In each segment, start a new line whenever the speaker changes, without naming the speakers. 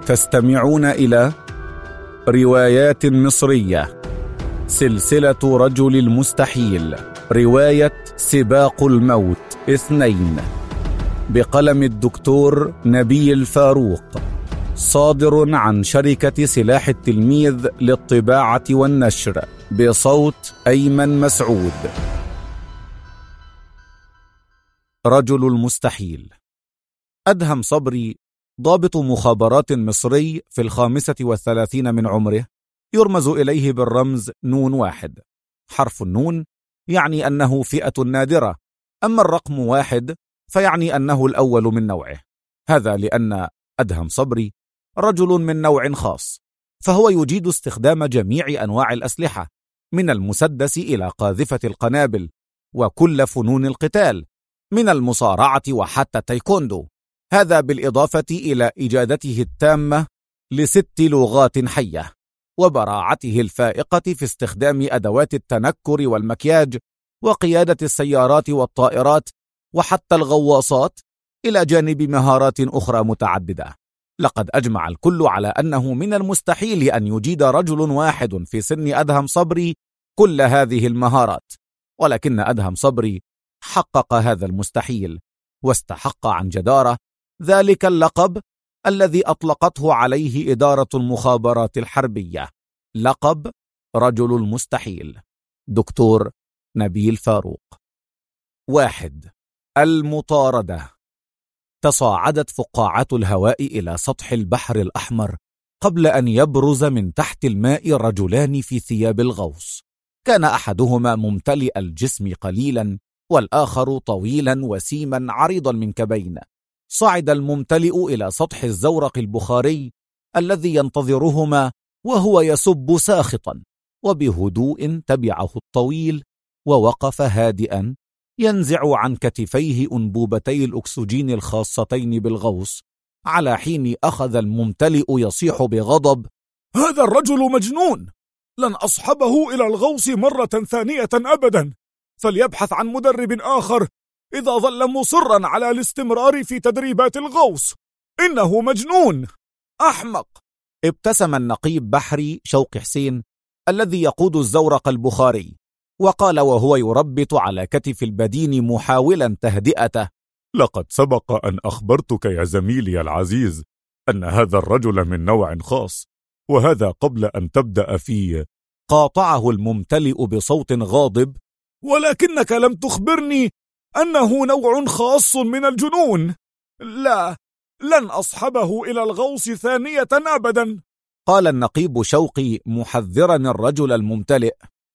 تستمعون إلى روايات مصرية، سلسلة رجل المستحيل، رواية سباق الموت 2 بقلم الدكتور نبيل فاروق، صادر عن شركة سلاح التلميذ للطباعة والنشر، بصوت أيمن مسعود. رجل المستحيل. أدهم صبري، ضابط مخابرات مصري في 35 من عمره، يرمز إليه بالرمز ن1. حرف النون يعني أنه فئة نادرة، أما الرقم 1 فيعني أنه الأول من نوعه. هذا لأن أدهم صبري رجل من نوع خاص، فهو يجيد استخدام جميع أنواع الأسلحة، من المسدس إلى قاذفة القنابل، وكل فنون القتال، من المصارعة وحتى التايكوندو. هذا بالإضافة إلى إجادته التامة ل6 لغات حية، وبراعته الفائقة في استخدام أدوات التنكر والمكياج، وقيادة السيارات والطائرات، وحتى الغواصات، إلى جانب مهارات أخرى متعددة. لقد أجمع الكل على أنه من المستحيل أن يجيد رجل واحد في سن أدهم صبري كل هذه المهارات، ولكن أدهم صبري حقق هذا المستحيل، واستحق عن جدارة ذلك اللقب الذي أطلقته عليه إدارة المخابرات الحربية، لقب رجل المستحيل. دكتور نبيل فاروق. 1. المطاردة. تصاعدت فقاعات الهواء إلى سطح البحر الأحمر قبل أن يبرز من تحت الماء رجلان في ثياب الغوص. كان أحدهما ممتلئ الجسم قليلا، والآخر طويلا وسيما عريضا من كبين. صعد الممتلئ إلى سطح الزورق البخاري الذي ينتظرهما وهو يسب ساخطا، وبهدوء تبعه الطويل، ووقف هادئا ينزع عن كتفيه أنبوبتي الأكسجين الخاصتين بالغوص، على حين أخذ الممتلئ يصيح بغضب:
هذا الرجل مجنون، لن أصحبه إلى الغوص مرة ثانية أبدا، فليبحث عن مدرب آخر إذا ظل مصرا على الاستمرار في تدريبات الغوص. إنه مجنون، أحمق.
ابتسم النقيب بحري شوقي حسين الذي يقود الزورق البخاري، وقال وهو يربط على كتف البدين محاولا تهدئته:
لقد سبق أن أخبرتك يا زميلي العزيز أن هذا الرجل من نوع خاص، وهذا قبل أن تبدأ فيه.
قاطعه الممتلئ بصوت غاضب:
ولكنك لم تخبرني أنه نوع خاص من الجنون. لا، لن أصحبه إلى الغوص ثانية أبدا.
قال النقيب شوقي محذرا الرجل الممتلئ: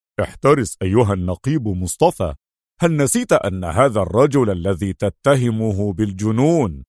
احترس أيها النقيب مصطفى، هل نسيت أن هذا الرجل الذي تتهمه بالجنون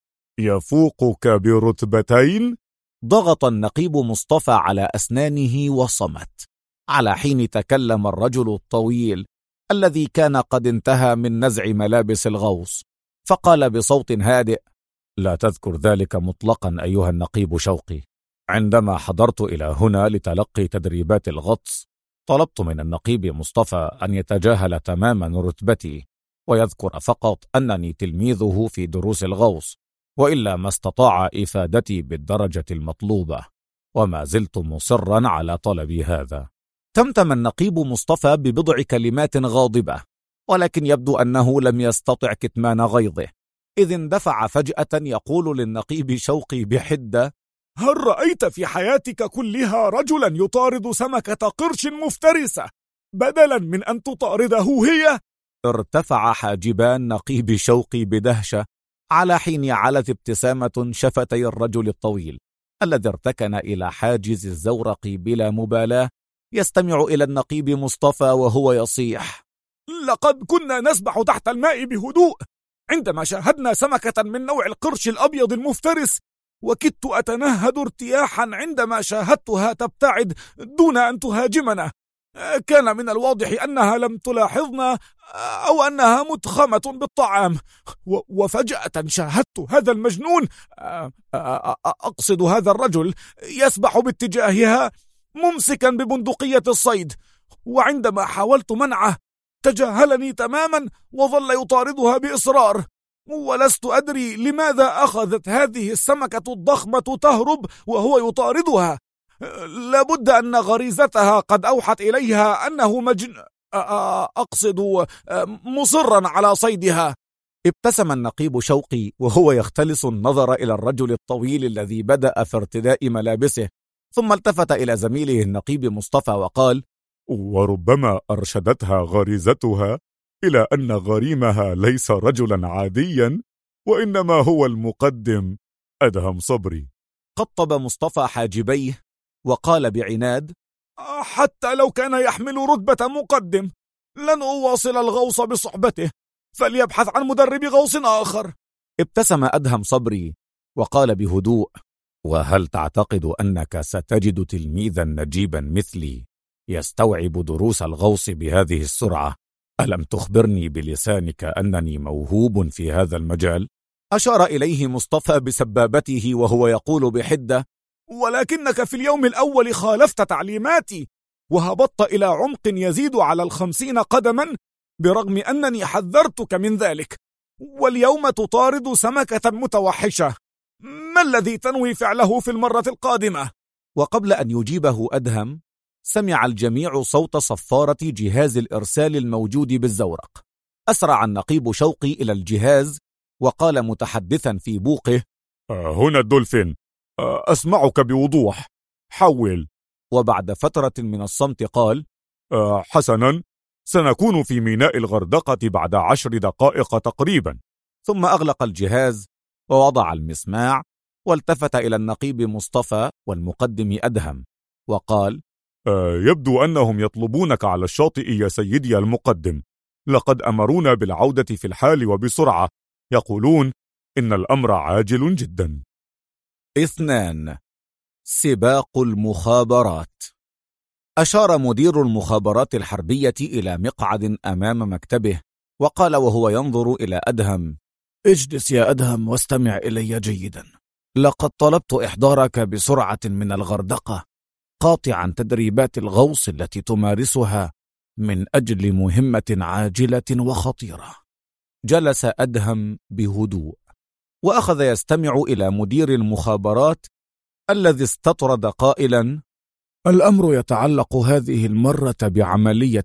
يفوقك برتبتين؟
ضغط النقيب مصطفى على أسنانه وصمت، على حين تكلم الرجل الطويل الذي كان قد انتهى من نزع ملابس الغوص، فقال بصوت هادئ: لا تذكر ذلك مطلقا أيها النقيب شوقي. عندما حضرت إلى هنا لتلقي تدريبات الغطس، طلبت من النقيب مصطفى أن يتجاهل تماما رتبتي، ويذكر فقط أنني تلميذه في دروس الغوص، وإلا ما استطاع إفادتي بالدرجة المطلوبة، وما زلت مصرا على طلبي هذا. تمتم النقيب مصطفى ببضع كلمات غاضبة، ولكن يبدو أنه لم يستطع كتمان غيظه، إذ اندفع فجأة يقول للنقيب شوقي بحدة:
هل رأيت في حياتك كلها رجلا يطارد سمكة قرش مفترسة بدلا من أن تطارده هي؟
ارتفع حاجبان نقيب شوقي بدهشة، على حين علت ابتسامة شفتي الرجل الطويل الذي ارتكن إلى حاجز الزورق بلا مبالاة، يستمع إلى النقيب مصطفى وهو يصيح:
لقد كنا نسبح تحت الماء بهدوء عندما شاهدنا سمكة من نوع القرش الأبيض المفترس، وكدت أتنهد ارتياحا عندما شاهدتها تبتعد دون أن تهاجمنا. كان من الواضح أنها لم تلاحظنا أو أنها متخمة بالطعام، وفجأة شاهدت هذا المجنون، أقصد هذا الرجل، يسبح باتجاهها ممسكا ببندقية الصيد، وعندما حاولت منعه تجاهلني تماما وظل يطاردها بإصرار، ولست أدري لماذا أخذت هذه السمكة الضخمة تهرب وهو يطاردها. لابد أن غريزتها قد أوحت إليها أنه أقصد مصرا على صيدها.
ابتسم النقيب شوقي وهو يختلس النظر إلى الرجل الطويل الذي بدأ في ارتداء ملابسه، ثم التفت إلى زميله النقيب مصطفى وقال:
وربما أرشدتها غريزتها إلى أن غريمها ليس رجلا عاديا، وإنما هو المقدم أدهم صبري.
قطب مصطفى حاجبيه وقال بعناد:
حتى لو كان يحمل رتبة مقدم لن أواصل الغوص بصحبته، فليبحث عن مدرب غوص آخر.
ابتسم أدهم صبري وقال بهدوء: وهل تعتقد أنك ستجد تلميذا نجيبا مثلي يستوعب دروس الغوص بهذه السرعة؟ ألم تخبرني بلسانك أنني موهوب في هذا المجال؟ أشار إليه مصطفى بسبابته وهو يقول بحدة:
ولكنك في اليوم الأول خالفت تعليماتي وهبطت إلى عمق يزيد على 50 قدما، برغم أنني حذرتك من ذلك، واليوم تطارد سمكة متوحشة. ما الذي تنوي فعله في المرة القادمة؟
وقبل أن يجيبه أدهم سمع الجميع صوت صفارة جهاز الإرسال الموجود بالزورق. أسرع النقيب شوقي إلى الجهاز وقال متحدثا في بوقه:
هنا الدولفين، أسمعك بوضوح، حول.
وبعد فترة من الصمت قال:
حسنا، سنكون في ميناء الغردقة بعد 10 دقائق تقريبا.
ثم أغلق الجهاز ووضع المسماع، والتفت إلى النقيب مصطفى والمقدم أدهم وقال:
يبدو أنهم يطلبونك على الشاطئ يا سيدي المقدم، لقد أمرونا بالعودة في الحال وبسرعة، يقولون إن الأمر عاجل جدا.
2. سباق المخابرات. أشار مدير المخابرات الحربية إلى مقعد أمام مكتبه وقال وهو ينظر إلى أدهم:
اجلس يا أدهم واستمع إلي جيدا. لقد طلبت إحضارك بسرعة من الغردقة، قاطعا تدريبات الغوص التي تمارسها من أجل مهمة عاجلة وخطيرة.
جلس أدهم بهدوء وأخذ يستمع إلى مدير المخابرات الذي استطرد قائلا:
الأمر يتعلق هذه المرة بعملية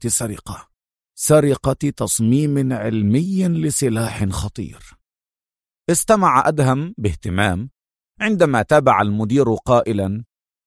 سرقة تصميم علمي لسلاح خطير.
استمع أدهم باهتمام عندما تابع المدير قائلا: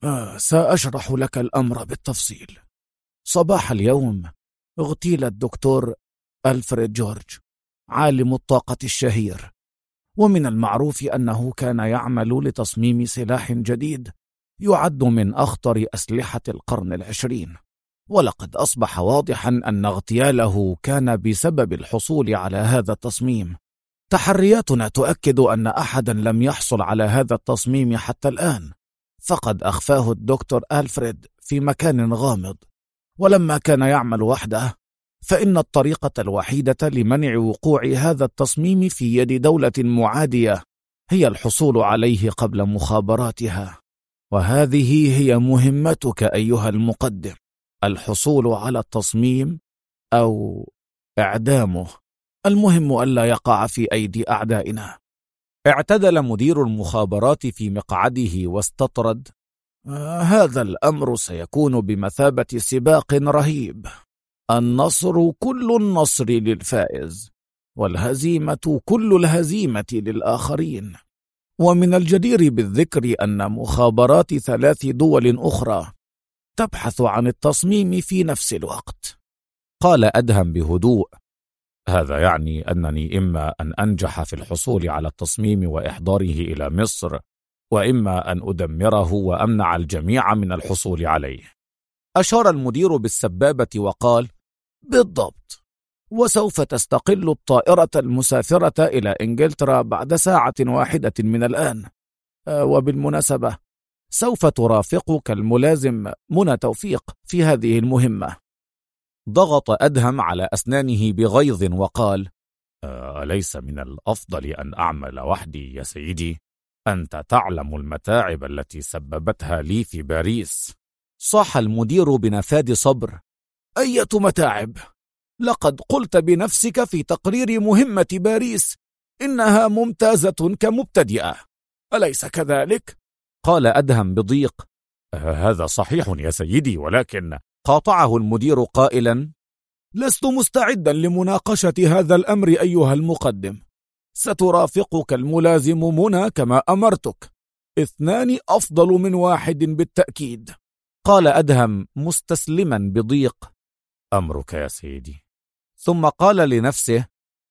سأشرح لك الأمر بالتفصيل. صباح اليوم اغتيل الدكتور ألفريد جورج، عالم الطاقة الشهير، ومن المعروف أنه كان يعمل لتصميم سلاح جديد يعد من أخطر أسلحة القرن 20، ولقد أصبح واضحا أن اغتياله كان بسبب الحصول على هذا التصميم. تحرياتنا تؤكد أن أحدا لم يحصل على هذا التصميم حتى الآن، فقد أخفاه الدكتور ألفريد في مكان غامض، ولما كان يعمل وحده فإن الطريقة الوحيدة لمنع وقوع هذا التصميم في يد دولة معادية هي الحصول عليه قبل مخابراتها، وهذه هي مهمتك أيها المقدم: الحصول على التصميم أو إعدامه، المهم ألا يقع في أيدي أعدائنا.
اعتدل مدير المخابرات في مقعده واستطرد:
هذا الأمر سيكون بمثابة سباق رهيب، النصر كل النصر للفائز، والهزيمة كل الهزيمة للآخرين. ومن الجدير بالذكر أن مخابرات 3 دول أخرى تبحث عن التصميم في نفس الوقت.
قال أدهم بهدوء: هذا يعني أنني إما أن أنجح في الحصول على التصميم وإحضاره إلى مصر، وإما أن أدمره وأمنع الجميع من الحصول عليه. أشار المدير بالسبابة وقال:
بالضبط، وسوف تستقل الطائرة المسافرة إلى إنجلترا بعد 1 ساعة من الآن. وبالمناسبة سوف ترافقك الملازم منى توفيق في هذه المهمة.
ضغط أدهم على أسنانه بغيظ وقال: أليس من الأفضل أن أعمل وحدي يا سيدي؟ أنت تعلم المتاعب التي سببتها لي في باريس.
صاح المدير بنفاد صبر: أية متاعب؟ لقد قلت بنفسك في تقرير مهمة باريس إنها ممتازة كمبتدئة، أليس كذلك؟
قال أدهم بضيق.
هذا صحيح يا سيدي، ولكن
قاطعه المدير قائلا:
لست مستعدا لمناقشة هذا الأمر أيها المقدم. سترافقك الملازم منى كما أمرتك، 2 أفضل من 1 بالتأكيد.
قال أدهم مستسلما بضيق:
أمرك يا سيدي.
ثم قال لنفسه: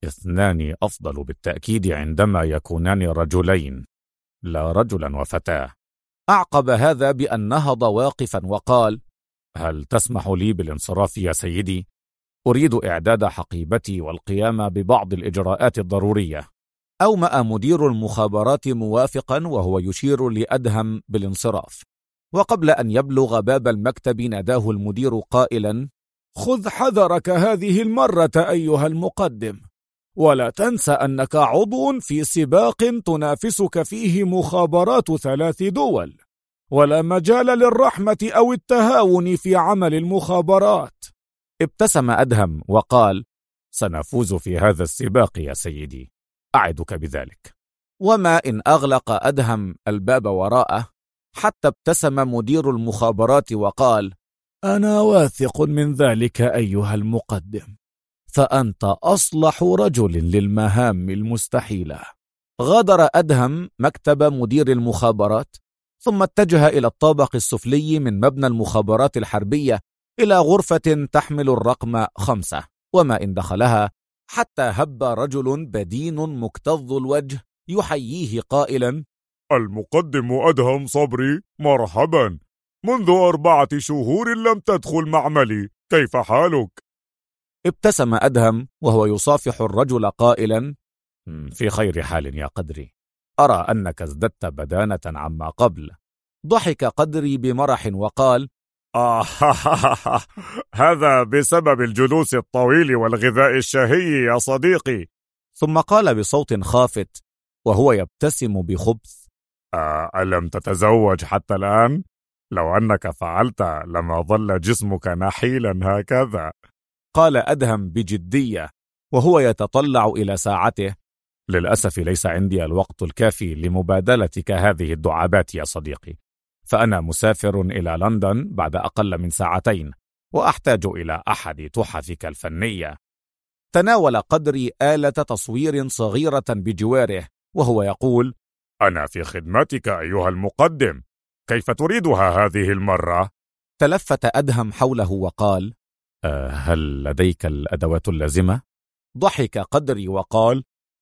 2 أفضل بالتأكيد عندما يكونان رجلين، لا رجلا وفتاة.
أعقب هذا بأن نهض واقفا وقال:
هل تسمح لي بالانصراف يا سيدي؟
أريد إعداد حقيبتي والقيام ببعض الإجراءات الضرورية. أومأ مدير المخابرات موافقا وهو يشير لأدهم بالانصراف، وقبل أن يبلغ باب المكتب ناداه المدير قائلا:
خذ حذرك هذه المرة أيها المقدم، ولا تنسى أنك عضو في سباق تنافسك فيه مخابرات 3 دول، ولا مجال للرحمة أو التهاون في عمل المخابرات.
ابتسم أدهم وقال:
سنفوز في هذا السباق يا سيدي، أعدك بذلك.
وما إن أغلق أدهم الباب وراءه حتى ابتسم مدير المخابرات وقال:
أنا واثق من ذلك أيها المقدم، فأنت أصلح رجل للمهام المستحيلة.
غادر أدهم مكتب مدير المخابرات، ثم اتجه إلى الطابق السفلي من مبنى المخابرات الحربية إلى غرفة تحمل الرقم 5، وما إن دخلها حتى هب رجل بدين مكتظ الوجه يحييه قائلا:
المقدم أدهم صبري، مرحبا، منذ 4 شهور لم تدخل معملي، كيف حالك؟
ابتسم أدهم وهو يصافح الرجل قائلا:
في خير حال يا قدري،
أرى أنك ازددت بدانة عما قبل. ضحك قدري بمرح وقال:
هذا بسبب الجلوس الطويل والغذاء الشهي يا صديقي.
ثم قال بصوت خافت وهو يبتسم بخبث:
ألم تتزوج حتى الآن؟ لو أنك فعلت لما ظل جسمك نحيلا هكذا.
قال أدهم بجدية وهو يتطلع إلى ساعته:
للأسف ليس عندي الوقت الكافي لمبادلتك هذه الدعابات يا صديقي، فأنا مسافر إلى لندن بعد أقل من 2 ساعات، وأحتاج إلى أحد تحفك الفنية.
تناول قدري آلة تصوير صغيرة بجواره وهو يقول:
أنا في خدمتك أيها المقدم، كيف تريدها هذه المرة؟
تلفت أدهم حوله وقال:
هل لديك الأدوات اللازمة؟
ضحك قدري وقال: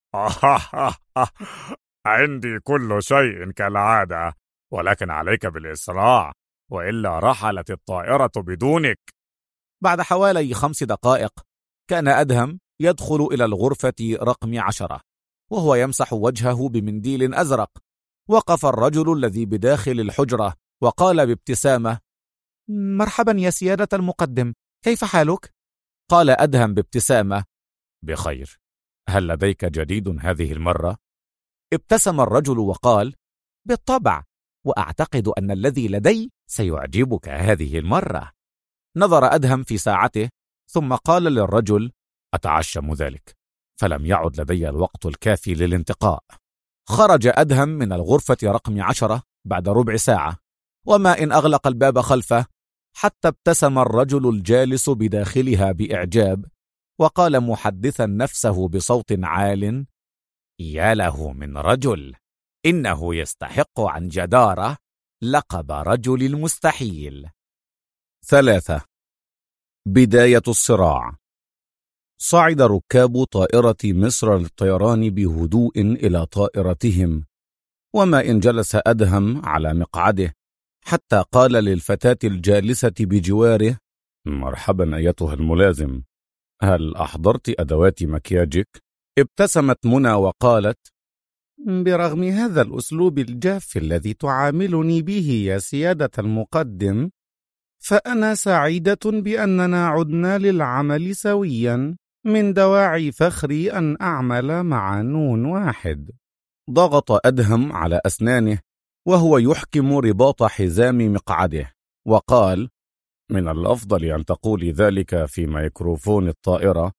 عندي كل شيء كالعادة، ولكن عليك بالإسراع، وإلا رحلت الطائرة بدونك.
بعد حوالي 5 دقائق كان أدهم يدخل إلى الغرفة رقم 10 وهو يمسح وجهه بمنديل أزرق. وقف الرجل الذي بداخل الحجرة وقال بابتسامة: مرحبا يا سيادة المقدم، كيف حالك؟ قال أدهم بابتسامة:
بخير، هل لديك جديد هذه المرة؟
ابتسم الرجل وقال: بالطبع، وأعتقد أن الذي لدي سيعجبك هذه المرة. نظر أدهم في ساعته ثم قال للرجل:
أتعشم ذلك، فلم يعد لدي الوقت الكافي للانتقاء.
خرج أدهم من الغرفة رقم 10 بعد ربع ساعة، وما إن أغلق الباب خلفه حتى ابتسم الرجل الجالس بداخلها بإعجاب، وقال محدثا نفسه بصوت عال:
يا له من رجل، إنه يستحق عن جدارة لقب رجل المستحيل.
3. بداية الصراع. صعد ركاب طائرة مصر للطيران بهدوء إلى طائرتهم، وما إن جلس أدهم على مقعده حتى قال للفتاة الجالسة بجواره:
مرحبا أيتها الملازم، هل أحضرت أدوات مكياجك؟
ابتسمت منى وقالت: برغم هذا الأسلوب الجاف الذي تعاملني به يا سيادة المقدم، فأنا سعيدة بأننا عدنا للعمل سويا، من دواعي فخري أن أعمل مع نون واحد. ضغط أدهم على أسنانه وهو يحكم رباط حزام مقعده وقال:
من الأفضل أن تقولي ذلك في ميكروفون الطائرة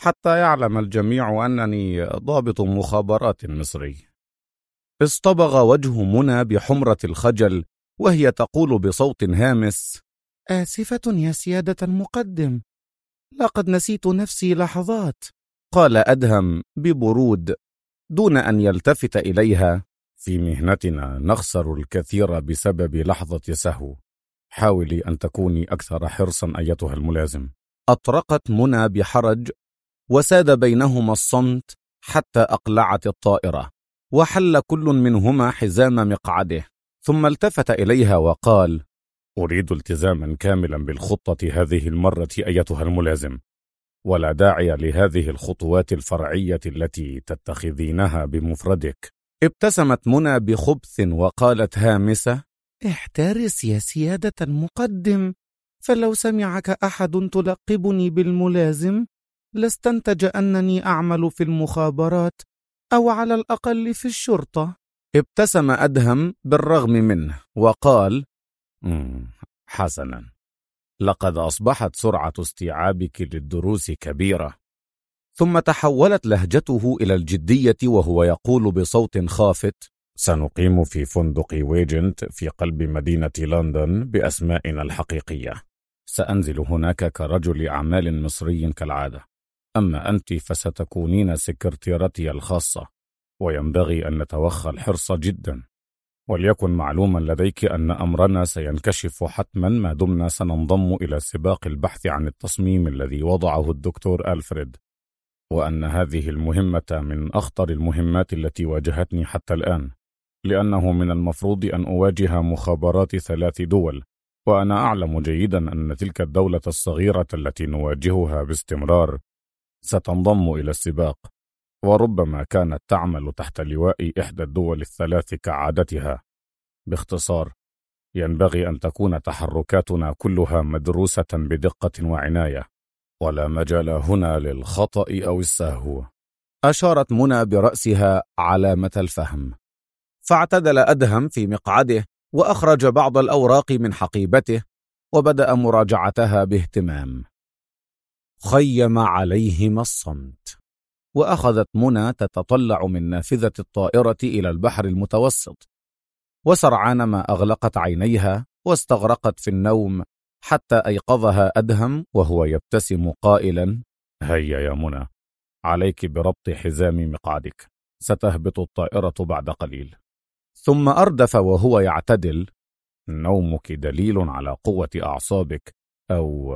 حتى يعلم الجميع أنني ضابط مخابرات مصري. اصطبغ وجه منى بحمرة الخجل وهي تقول بصوت هامس: آسفة يا سيادة المقدم، لقد نسيت نفسي لحظات. قال أدهم ببرود دون أن يلتفت إليها: في مهنتنا نخسر الكثير بسبب لحظة سهو، حاولي أن تكوني أكثر حرصا أيتها الملازم. أطرقت منى بحرج وساد بينهما الصمت حتى أقلعت الطائرة وحل كل منهما حزام مقعده، ثم التفت إليها وقال: أريد التزاما كاملا بالخطة هذه المرة أيتها الملازم، ولا داعي لهذه الخطوات الفرعية التي تتخذينها بمفردك. ابتسمت منى بخبث وقالت هامسة: احترس يا سيادة المقدم، فلو سمعك أحد تلقبني بالملازم لاستنتج أنني أعمل في المخابرات أو على الأقل في الشرطة. ابتسم أدهم بالرغم منه وقال: حسنا، لقد أصبحت سرعة استيعابك للدروس كبيرة. ثم تحولت لهجته إلى الجدية وهو يقول بصوت خافت: سنقيم في فندق ويجنت في قلب مدينة لندن بأسمائنا الحقيقية. سأنزل هناك كرجل أعمال مصري كالعادة، أما أنت فستكونين سكرتيرتي الخاصة، وينبغي أن نتوخى الحرص جدا، وليكن معلوما لديك أن أمرنا سينكشف حتما ما دمنا سننضم إلى سباق البحث عن التصميم الذي وضعه الدكتور ألفريد، وأن هذه المهمة من أخطر المهمات التي واجهتني حتى الآن، لأنه من المفروض أن أواجه مخابرات 3 دول، وأنا أعلم جيدا أن تلك الدولة الصغيرة التي نواجهها باستمرار ستنضم إلى السباق، وربما كانت تعمل تحت لواء إحدى الدول ال3 كعادتها. باختصار، ينبغي أن تكون تحركاتنا كلها مدروسة بدقة وعناية، ولا مجال هنا للخطأ أو السهو. أشارت منى برأسها علامة الفهم. فاعتدل أدهم في مقعده وأخرج بعض الأوراق من حقيبته وبدأ مراجعتها باهتمام. خيم عليهما الصمت، وأخذت منى تتطلع من نافذة الطائرة إلى البحر المتوسط، وسرعان ما أغلقت عينيها واستغرقت في النوم حتى أيقظها أدهم وهو يبتسم قائلا: هيا يا منى، عليك بربط حزام مقعدك، ستهبط الطائرة بعد قليل. ثم أردف وهو يعتدل: نومك دليل على قوة أعصابك أو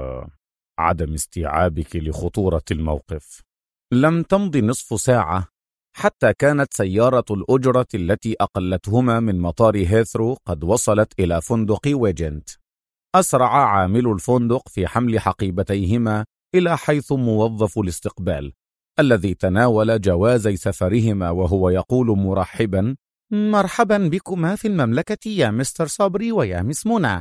عدم استيعابك لخطورة الموقف. لم تمض نصف ساعة حتى كانت سيارة الأجرة التي أقلتهما من مطار هيثرو قد وصلت إلى فندق ويجنت. أسرع عامل الفندق في حمل حقيبتيهما إلى حيث موظف الاستقبال الذي تناول جوازي سفرهما وهو يقول مرحبا: مرحبا بكما في المملكة يا مستر صبري ويا مس منى،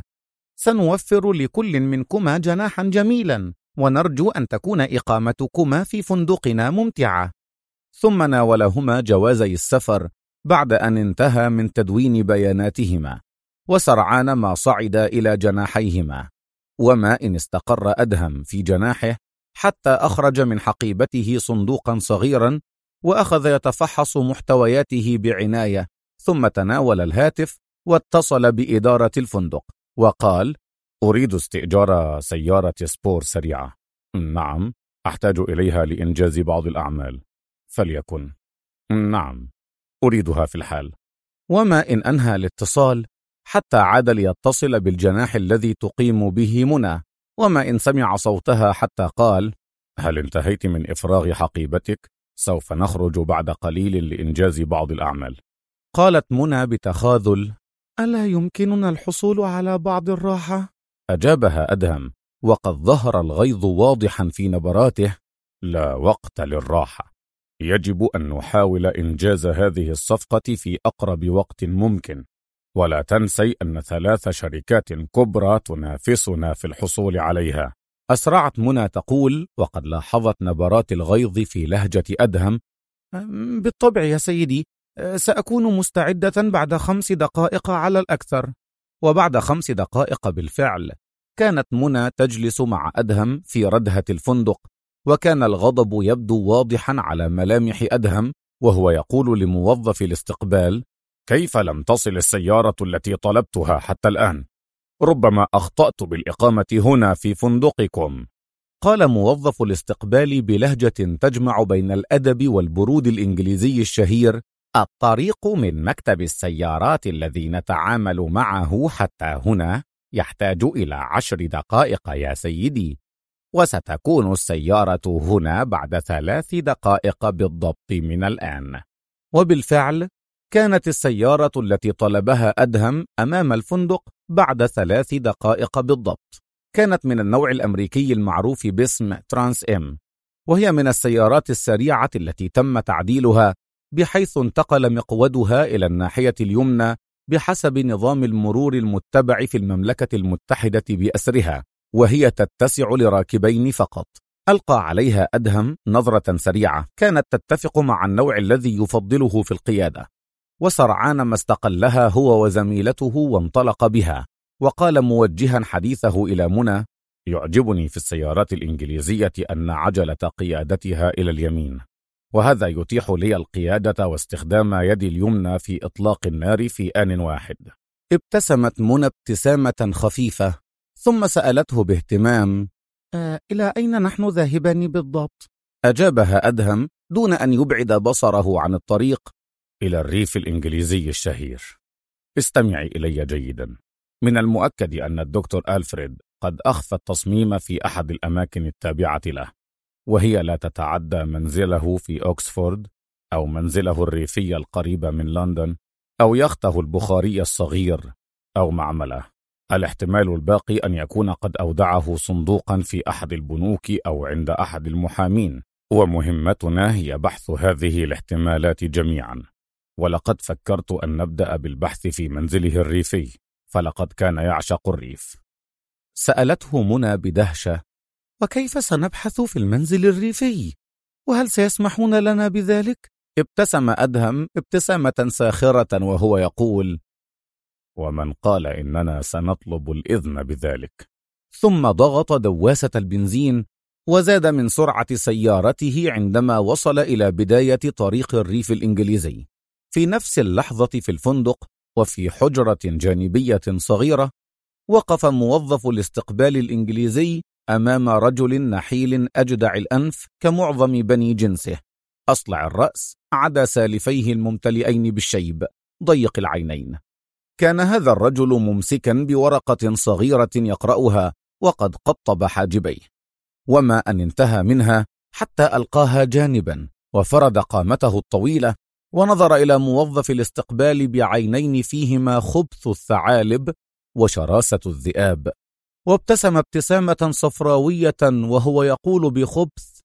سنوفر لكل منكما جناحا جميلا، ونرجو أن تكون إقامتكما في فندقنا ممتعة. ثم ناولهما جوازي السفر بعد أن انتهى من تدوين بياناتهما، وسرعان ما صعد إلى جناحيهما، وما إن استقر أدهم في جناحه حتى أخرج من حقيبته صندوقا صغيرا وأخذ يتفحص محتوياته بعناية، ثم تناول الهاتف واتصل بإدارة الفندق وقال: أريد استئجار سيارة سبور سريعة. نعم، أحتاج إليها لإنجاز بعض الأعمال. فليكن. نعم، أريدها في الحال. وما إن أنهى الاتصال حتى عاد ليتصل بالجناح الذي تقيم به منى، وما إن سمع صوتها حتى قال: هل انتهيت من إفراغ حقيبتك؟ سوف نخرج بعد قليل لإنجاز بعض الأعمال. قالت منى بتخاذل: ألا يمكننا الحصول على بعض الراحة؟ أجابها أدهم وقد ظهر الغيظ واضحا في نبراته: لا وقت للراحة، يجب أن نحاول إنجاز هذه الصفقة في أقرب وقت ممكن، ولا تنسي أن 3 شركات كبرى تنافسنا في الحصول عليها. أسرعت منى تقول وقد لاحظت نبرات الغيظ في لهجة أدهم: بالطبع يا سيدي، سأكون مستعدة بعد 5 دقائق على الأكثر. وبعد 5 دقائق بالفعل كانت منى تجلس مع أدهم في ردهة الفندق وكان الغضب يبدو واضحا على ملامح أدهم وهو يقول لموظف الاستقبال:
كيف لم تصل السيارة التي طلبتها حتى الآن؟ ربما أخطأت بالإقامة هنا في فندقكم.
قال موظف الاستقبال بلهجة تجمع بين الأدب والبرود الإنجليزي الشهير: الطريق من مكتب السيارات الذي نتعامل معه حتى هنا يحتاج إلى 10 دقائق يا سيدي، وستكون السيارة هنا بعد 3 دقائق بالضبط من الآن. وبالفعل كانت السيارة التي طلبها أدهم أمام الفندق بعد 3 دقائق بالضبط. كانت من النوع الأمريكي المعروف باسم ترانس إم، وهي من السيارات السريعة التي تم تعديلها بحيث انتقل مقودها إلى الناحية اليمنى بحسب نظام المرور المتبع في المملكة المتحدة بأسرها، وهي تتسع لراكبين فقط. ألقى عليها أدهم نظرة سريعة كانت تتفق مع النوع الذي يفضله في القيادة، وسرعان ما استقلها هو وزميلته وانطلق بها، وقال موجها حديثه إلى منى:
يعجبني في السيارات الإنجليزية أن عجلة قيادتها إلى اليمين، وهذا يتيح لي القيادة واستخدام يدي اليمنى في إطلاق النار في آن واحد.
ابتسمت منى ابتسامة خفيفة ثم سألته باهتمام: إلى أين نحن ذاهبان بالضبط؟ أجابها أدهم دون أن يبعد بصره عن الطريق:
إلى الريف الإنجليزي الشهير. استمعي إلي جيدا، من المؤكد أن الدكتور ألفريد قد أخفى التصميم في أحد الأماكن التابعة له، وهي لا تتعدى منزله في أوكسفورد أو منزله الريفي القريب من لندن أو يخته البخاري الصغير أو معمله. الاحتمال الباقي أن يكون قد أودعه صندوقا في أحد البنوك أو عند أحد المحامين، ومهمتنا هي بحث هذه الاحتمالات جميعا. ولقد فكرت أن نبدأ بالبحث في منزله الريفي، فلقد كان يعشق الريف.
سألته منى بدهشة: وكيف سنبحث في المنزل الريفي؟ وهل سيسمحون لنا بذلك؟ ابتسم أدهم ابتسامة ساخرة وهو يقول:
ومن قال إننا سنطلب الإذن بذلك؟
ثم ضغط دواسة البنزين وزاد من سرعة سيارته عندما وصل إلى بداية طريق الريف الإنجليزي. في نفس اللحظة في الفندق وفي حجرة جانبية صغيرة وقف موظف الاستقبال الإنجليزي أمام رجل نحيل أجدع الأنف كمعظم بني جنسه، أصلع الرأس عدا سالفيه الممتلئين بالشيب، ضيق العينين. كان هذا الرجل ممسكا بورقة صغيرة يقرأها وقد قطب حاجبيه، وما أن انتهى منها حتى ألقاها جانبا وفرد قامته الطويلة ونظر إلى موظف الاستقبال بعينين فيهما خبث الثعالب وشراسة الذئاب، وابتسم ابتسامة صفراوية وهو يقول بخبث: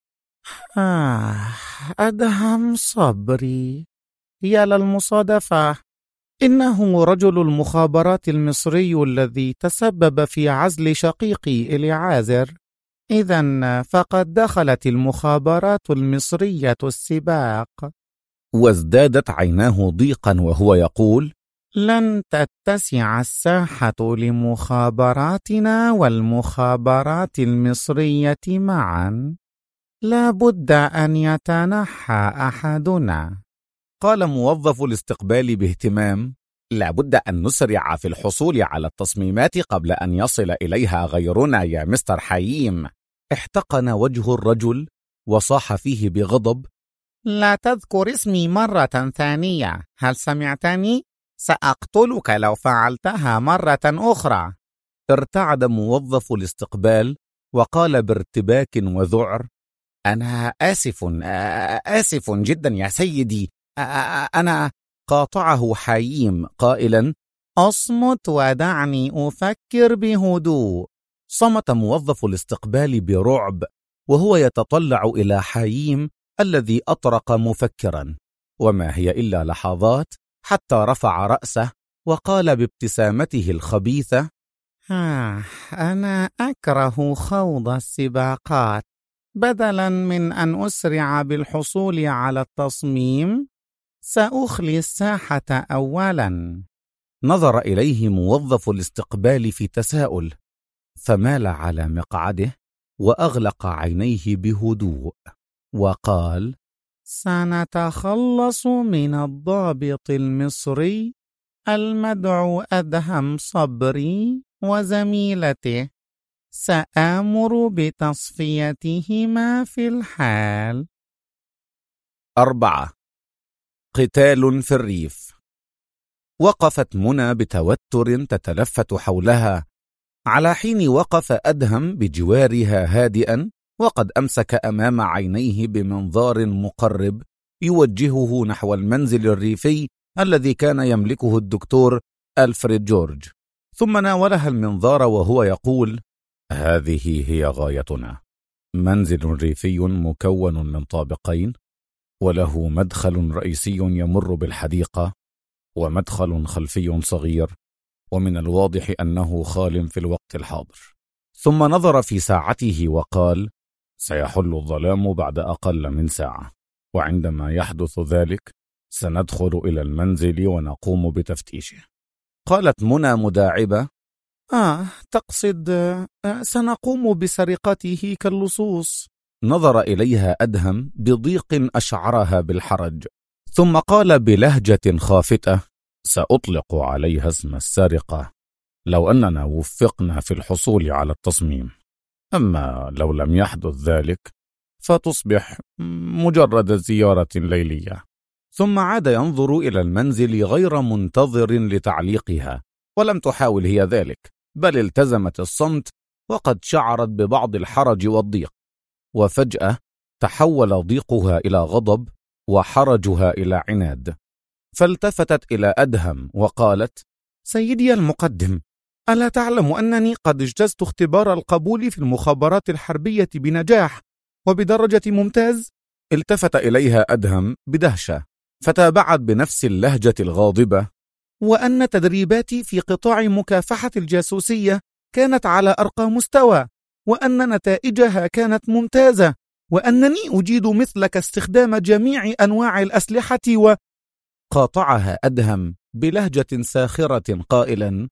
أدهم صبري، يا للمصادفة، إنه رجل المخابرات المصري الذي تسبب في عزل شقيقي إليعازر. إذن فقد دخلت المخابرات المصرية السباق. وازدادت عيناه ضيقا وهو يقول: لن تتسع الساحة لمخابراتنا والمخابرات المصرية معا، لا بد أن يتنحى أحدنا. قال موظف الاستقبال باهتمام: لا بد أن نسرع في الحصول على التصميمات قبل أن يصل إليها غيرنا يا مستر حييم. احتقن وجه الرجل وصاح فيه بغضب: لا تذكر اسمي مرة ثانية، هل سمعتني؟ سأقتلك لو فعلتها مرة أخرى. ارتعد موظف الاستقبال وقال بارتباك وذعر: أنا آسف جدا يا سيدي، أنا. قاطعه حييم قائلا: أصمت ودعني أفكر بهدوء. صمت موظف الاستقبال برعب وهو يتطلع إلى حييم الذي أطرق مفكرا، وما هي إلا لحظات حتى رفع رأسه وقال بابتسامته الخبيثة: أنا أكره خوض السباقات. بدلا من أن أسرع بالحصول على التصميم سأخلي الساحة أولا. نظر إليه موظف الاستقبال في تساؤل، فمال على مقعده وأغلق عينيه بهدوء وقال:
سنتخلص من الضابط المصري المدعو أدهم صبري وزميلته. سآمر بتصفيتهما في الحال.
4. قتال في الريف. وقفت منى بتوتر تتلفت حولها، على حين وقف أدهم بجوارها هادئا، وقد أمسك أمام عينيه بمنظار مقرب يوجهه نحو المنزل الريفي الذي كان يملكه الدكتور ألفريد جورج، ثم ناولها المنظار وهو يقول:
هذه هي غايتنا. منزل ريفي مكون من طابقين، وله مدخل رئيسي يمر بالحديقة، ومدخل خلفي صغير، ومن الواضح أنه خال في الوقت الحاضر.
ثم نظر في ساعته وقال:
سيحل الظلام بعد أقل من ساعة، وعندما يحدث ذلك سندخل إلى المنزل ونقوم بتفتيشه.
قالت منى مداعبة: تقصد سنقوم بسرقته كاللصوص؟ نظر إليها أدهم بضيق أشعرها بالحرج، ثم قال بلهجة خافتة:
سأطلق عليها اسم السرقة لو أننا وفقنا في الحصول على التصميم، أما لو لم يحدث ذلك فتصبح مجرد زيارة ليلية.
ثم عاد ينظر إلى المنزل غير منتظر لتعليقها، ولم تحاول هي ذلك، بل التزمت الصمت، وقد شعرت ببعض الحرج والضيق، وفجأة تحول ضيقها إلى غضب وحرجها إلى عناد، فالتفتت إلى أدهم وقالت: سيدي المقدم، ألا تعلم أنني قد اجتزت اختبار القبول في المخابرات الحربية بنجاح وبدرجة ممتاز؟ التفت إليها أدهم بدهشة، فتابعت بنفس اللهجة الغاضبة: وأن تدريباتي في قطاع مكافحة الجاسوسية كانت على أرقى مستوى، وأن نتائجها كانت ممتازة، وأنني أجيد مثلك استخدام جميع أنواع الأسلحة قاطعها أدهم بلهجة ساخرة قائلا: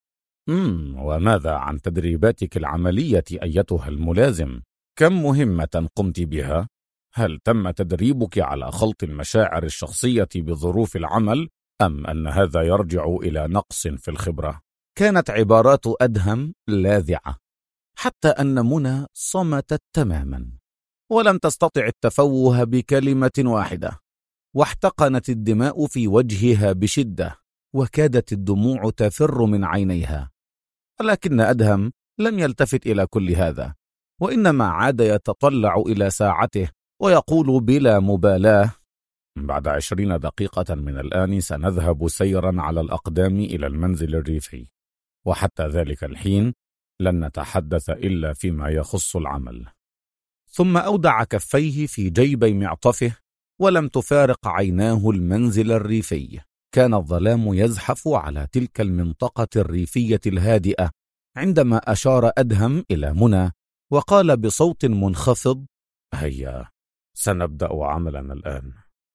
وماذا عن تدريباتك العملية أيتها الملازم؟ كم مهمة قمت بها؟ هل تم تدريبك على خلط المشاعر الشخصية بظروف العمل، أم أن هذا يرجع إلى نقص في الخبرة؟
كانت عبارات أدهم لاذعة، حتى أن منى صمتت تماما، ولم تستطع التفوه بكلمة واحدة، واحتقنت الدماء في وجهها بشدة، وكادت الدموع تفر من عينيها. لكن أدهم لم يلتفت إلى كل هذا، وإنما عاد يتطلع إلى ساعته ويقول بلا مبالاة:
بعد 20 دقيقة من الآن سنذهب سيرا على الأقدام إلى المنزل الريفي، وحتى ذلك الحين لن نتحدث إلا فيما يخص العمل.
ثم أودع كفيه في جيبي معطفه، ولم تفارق عيناه المنزل الريفي. كان الظلام يزحف على تلك المنطقة الريفية الهادئة، عندما أشار أدهم إلى منى وقال بصوت منخفض:
هيا سنبدأ عملنا الآن.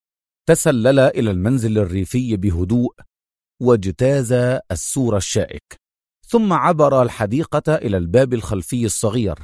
تسلل إلى المنزل الريفي بهدوء، واجتاز السور الشائك، ثم عبر الحديقة إلى الباب الخلفي الصغير،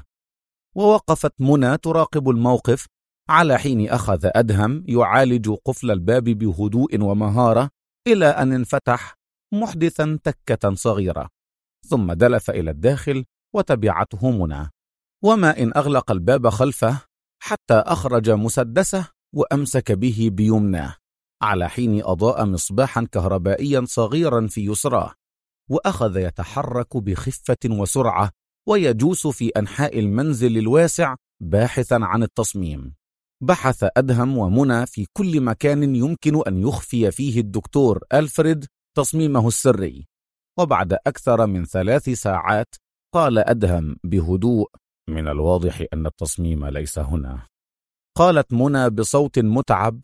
ووقفت منى تراقب الموقف، على حين أخذ أدهم يعالج قفل الباب بهدوء ومهارة إلى أن انفتح محدثا تكة صغيرة، ثم دلف إلى الداخل وتبعته منى، وما إن أغلق الباب خلفه حتى أخرج مسدسه وأمسك به بيمناه، على حين أضاء مصباحا كهربائيا صغيرا في يسراه، وأخذ يتحرك بخفة وسرعة ويجوس في أنحاء المنزل الواسع باحثا عن التصميم. بحث أدهم ومنى في كل مكان يمكن أن يخفي فيه الدكتور ألفريد تصميمه السري، وبعد أكثر من 3 ساعات قال أدهم بهدوء:
من الواضح أن التصميم ليس هنا.
قالت منى بصوت متعب: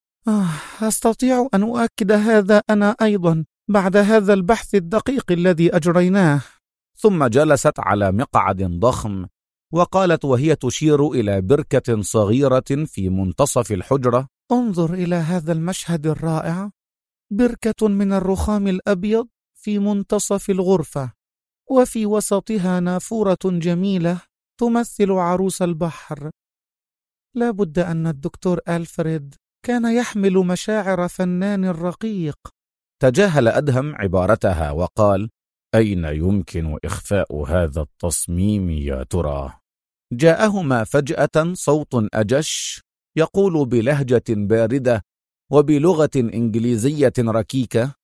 أستطيع أن أؤكد هذا أنا أيضا بعد هذا البحث الدقيق الذي أجريناه. ثم جلست على مقعد ضخم، وقالت وهي تشير إلى بركة صغيرة في منتصف الحجرة: انظر إلى هذا المشهد الرائع، بركة من الرخام الأبيض في منتصف الغرفة، وفي وسطها نافورة جميلة
تمثل عروس البحر. لا بد أن الدكتور ألفريد كان يحمل مشاعر فنان رقيق.
تجاهل أدهم عبارتها وقال: أين يمكن إخفاء هذا التصميم يا ترى؟ جاءهما فجأة صوت أجش يقول بلهجة باردة وبلغة إنجليزية ركيكة: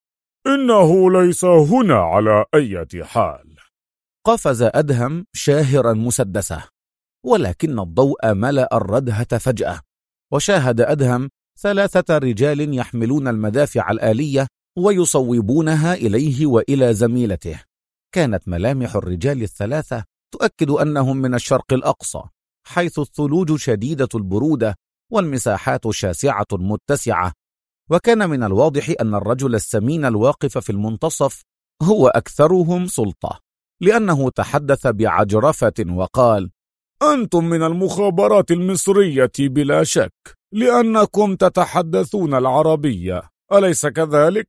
إنه ليس هنا على أي حال.
قفز أدهم شاهرا مسدسه، ولكن الضوء ملأ الردهة فجأة، وشاهد أدهم 3 رجال يحملون المدافع الآلية ويصوبونها إليه وإلى زميلته. كانت ملامح الرجال ال3 تؤكد أنهم من الشرق الأقصى، حيث الثلوج شديدة البرودة والمساحات شاسعة متسعة، وكان من الواضح أن الرجل السمين الواقف في المنتصف هو أكثرهم سلطة، لأنه تحدث بعجرفة وقال:
أنتم من المخابرات المصرية بلا شك، لأنكم تتحدثون العربية، أليس كذلك؟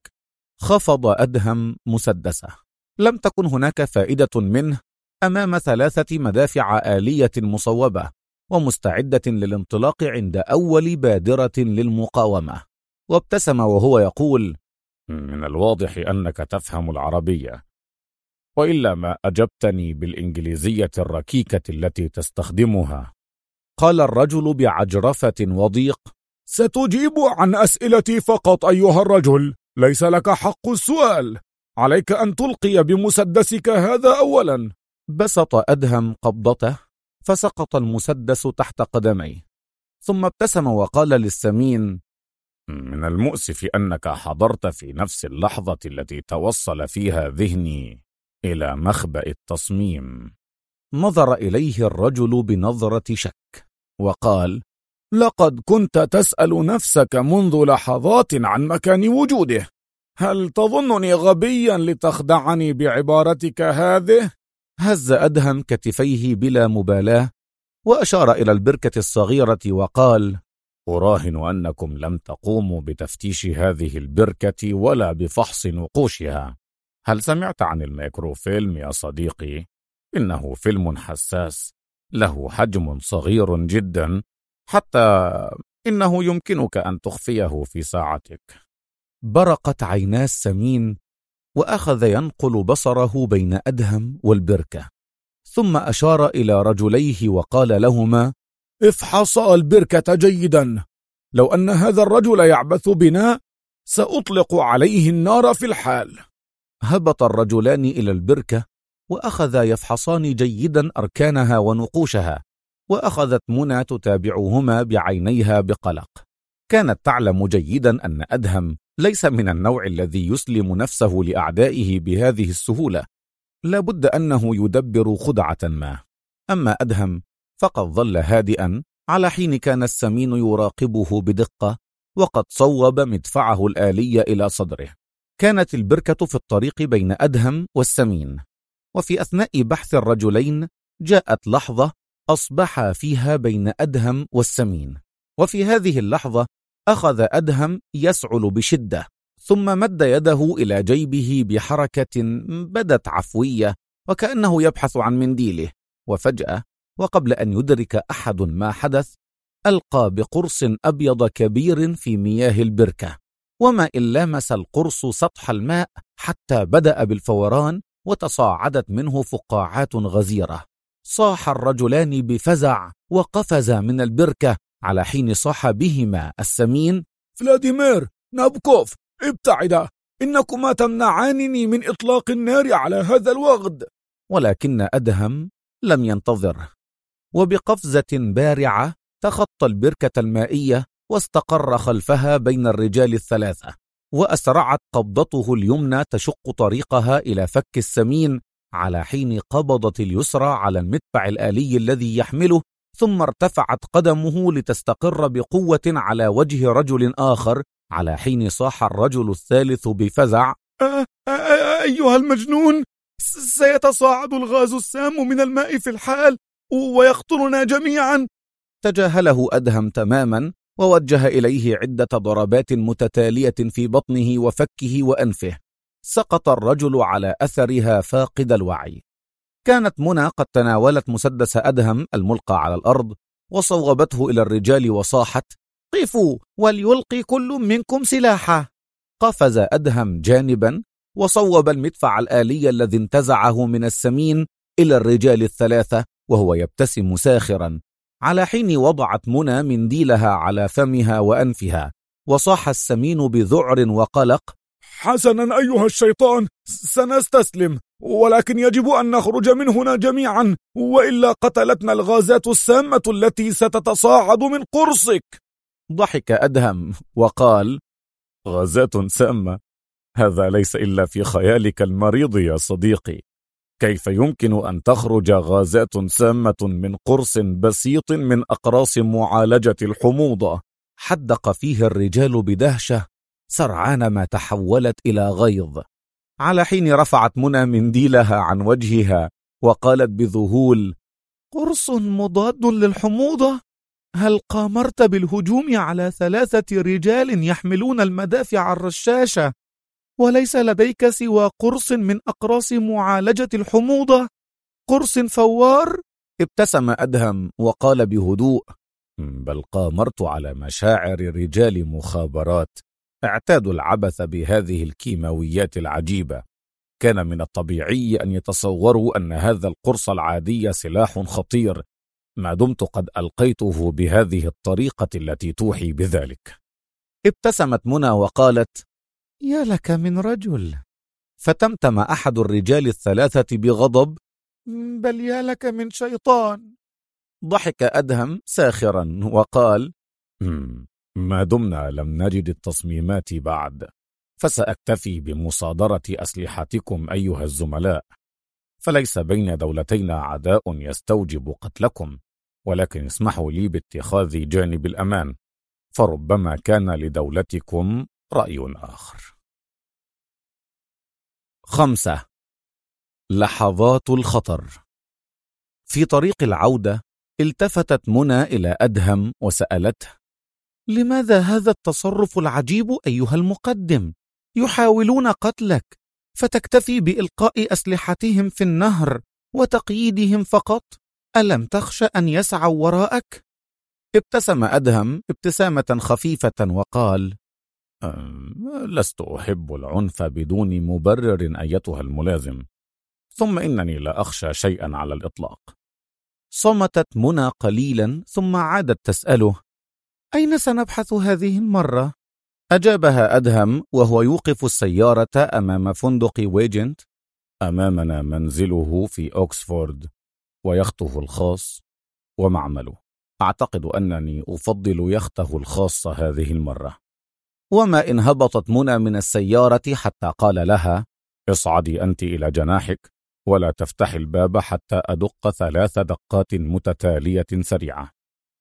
خفض أدهم مسدسه. لم تكن هناك فائدة منه أمام 3 مدافع آلية مصوبة ومستعدة للانطلاق عند أول بادرة للمقاومة، وابتسم وهو يقول:
من الواضح أنك تفهم العربية، وإلا ما أجبتني بالإنجليزية الركيكة التي تستخدمها.
قال الرجل بعجرفة وضيق:
ستجيب عن أسئلتي فقط أيها الرجل، ليس لك حق السؤال. عليك أن تلقي بمسدسك هذا أولا.
بسط أدهم قبضته فسقط المسدس تحت قدميه، ثم ابتسم وقال للسمين:
من المؤسف أنك حضرت في نفس اللحظة التي توصل فيها ذهني إلى مخبأ التصميم.
نظر إليه الرجل بنظرة شك وقال:
لقد كنت تسأل نفسك منذ لحظات عن مكان وجوده. هل تظنني غبيا لتخدعني بعبارتك هذه؟
هز أدهم كتفيه بلا مبالاة وأشار إلى البركة الصغيرة وقال:
أراهن أنكم لم تقوموا بتفتيش هذه البركة ولا بفحص نقوشها. هل سمعت عن الميكروفيلم يا صديقي؟ إنه فيلم حساس، له حجم صغير جدا، حتى إنه يمكنك أن تخفيه في ساعتك.
برقت عينا السمين وأخذ ينقل بصره بين أدهم والبركة، ثم أشار إلى رجليه وقال لهما:
افحصا البركة جيدا. لو أن هذا الرجل يعبث بنا سأطلق عليه النار في الحال.
هبط الرجلان إلى البركة وأخذا يفحصان جيدا أركانها ونقوشها، وأخذت منى تتابعهما بعينيها بقلق. كانت تعلم جيدا أن أدهم ليس من النوع الذي يسلم نفسه لأعدائه بهذه السهولة، لابد أنه يدبر خدعة ما. أما أدهم فقد ظل هادئا على حين كان السمين يراقبه بدقة وقد صوب مدفعه الآلي إلى صدره. كانت البركة في الطريق بين أدهم والسمين، وفي أثناء بحث الرجلين جاءت لحظة أصبح فيها بين أدهم والسمين، وفي هذه اللحظة أخذ أدهم يسعل بشدة، ثم مد يده إلى جيبه بحركة بدت عفوية وكأنه يبحث عن منديله، وفجأة وقبل أن يدرك أحد ما حدث ألقى بقرص أبيض كبير في مياه البركة، وما إن لامس القرص سطح الماء حتى بدأ بالفوران وتصاعدت منه فقاعات غزيرة. صاح الرجلان بفزع وقفزا من البركة، على حين صاح بهما السمين:
فلاديمير، نابوكوف، ابتعدا، إنكما تمنعانني من إطلاق النار على هذا الوغد.
ولكن أدهم لم ينتظره، وبقفزة بارعة تخطى البركة المائية واستقر خلفها بين الرجال الثلاثة، وأسرعت قبضته اليمنى تشق طريقها إلى فك السمين، على حين قبضت اليسرى على المدفع الآلي الذي يحمله، ثم ارتفعت قدمه لتستقر بقوة على وجه رجل آخر، على حين صاح الرجل الثالث بفزع:
أيها المجنون، سيتصاعد الغاز السام من الماء في الحال ويقتلنا جميعا.
تجاهله أدهم تماما ووجه إليه عدة ضربات متتالية في بطنه وفكه وأنفه. سقط الرجل على أثرها فاقد الوعي. كانت منى قد تناولت مسدس أدهم الملقى على الأرض وصوبته إلى الرجال وصاحت: قفوا وليلقي كل منكم سلاحه. قفز أدهم جانبا وصوب المدفع الآلي الذي انتزعه من السمين إلى الرجال الثلاثة وهو يبتسم ساخرا، على حين وضعت منى منديلها على فمها وأنفها، وصاح السمين بذعر وقلق:
حسنا أيها الشيطان، سنستسلم، ولكن يجب أن نخرج من هنا جميعا، وإلا قتلتنا الغازات السامة التي ستتصاعد من قرصك.
ضحك أدهم وقال:
غازات سامة؟ هذا ليس إلا في خيالك المريض يا صديقي. كيف يمكن أن تخرج غازات سامة من قرص بسيط من أقراص معالجة الحموضة؟
حدق فيه الرجال بدهشة سرعان ما تحولت إلى غيظ، على حين رفعت منى منديلها عن وجهها وقالت بذهول: قرص مضاد للحموضة؟ هل قامرت بالهجوم على 3 رجال يحملون المدافع الرشاشة وليس لديك سوى قرص من أقراص معالجة الحموضة؟ قرص فوار؟ ابتسم أدهم وقال بهدوء:
بل قامرت على مشاعر رجال مخابرات اعتادوا العبث بهذه الكيماويات العجيبة. كان من الطبيعي أن يتصوروا أن هذا القرص العادي سلاح خطير، ما دمت قد ألقيته بهذه الطريقة التي توحي بذلك.
ابتسمت منى وقالت: يا لك من رجل. فتمتم أحد الرجال ال3 بغضب: بل يا لك من شيطان. ضحك أدهم ساخرا وقال:
ما دمنا لم نجد التصميمات بعد، فسأكتفي بمصادرة أسلحتكم أيها الزملاء. فليس بين دولتينا عداء يستوجب قتلكم، ولكن اسمحوا لي باتخاذ جانب الأمان، فربما كان لدولتكم رأي آخر.
5. لحظات الخطر. في طريق العودة التفتت منى إلى أدهم وسألته: لماذا هذا التصرف العجيب أيها المقدم؟ يحاولون قتلك، فتكتفي بإلقاء أسلحتهم في النهر وتقييدهم فقط؟ ألم تخش أن يسعوا وراءك؟ ابتسم أدهم ابتسامة خفيفة وقال:
لست أحب العنف بدون مبرر أيتها الملازم، ثم إنني لا أخشى شيئا على الإطلاق.
صمتت منى قليلا ثم عادت تسأله: أين سنبحث هذه المرة؟ أجابها أدهم وهو يوقف السيارة أمام فندق ويجنت.
أمامنا منزله في أوكسفورد ويخته الخاص ومعمله. أعتقد أنني أفضل يخته الخاص هذه المرة.
وما إن هبطت منى من السيارة حتى قال لها:
اصعدي أنت إلى جناحك ولا تفتحي الباب حتى أدق 3 دقات متتالية سريعة.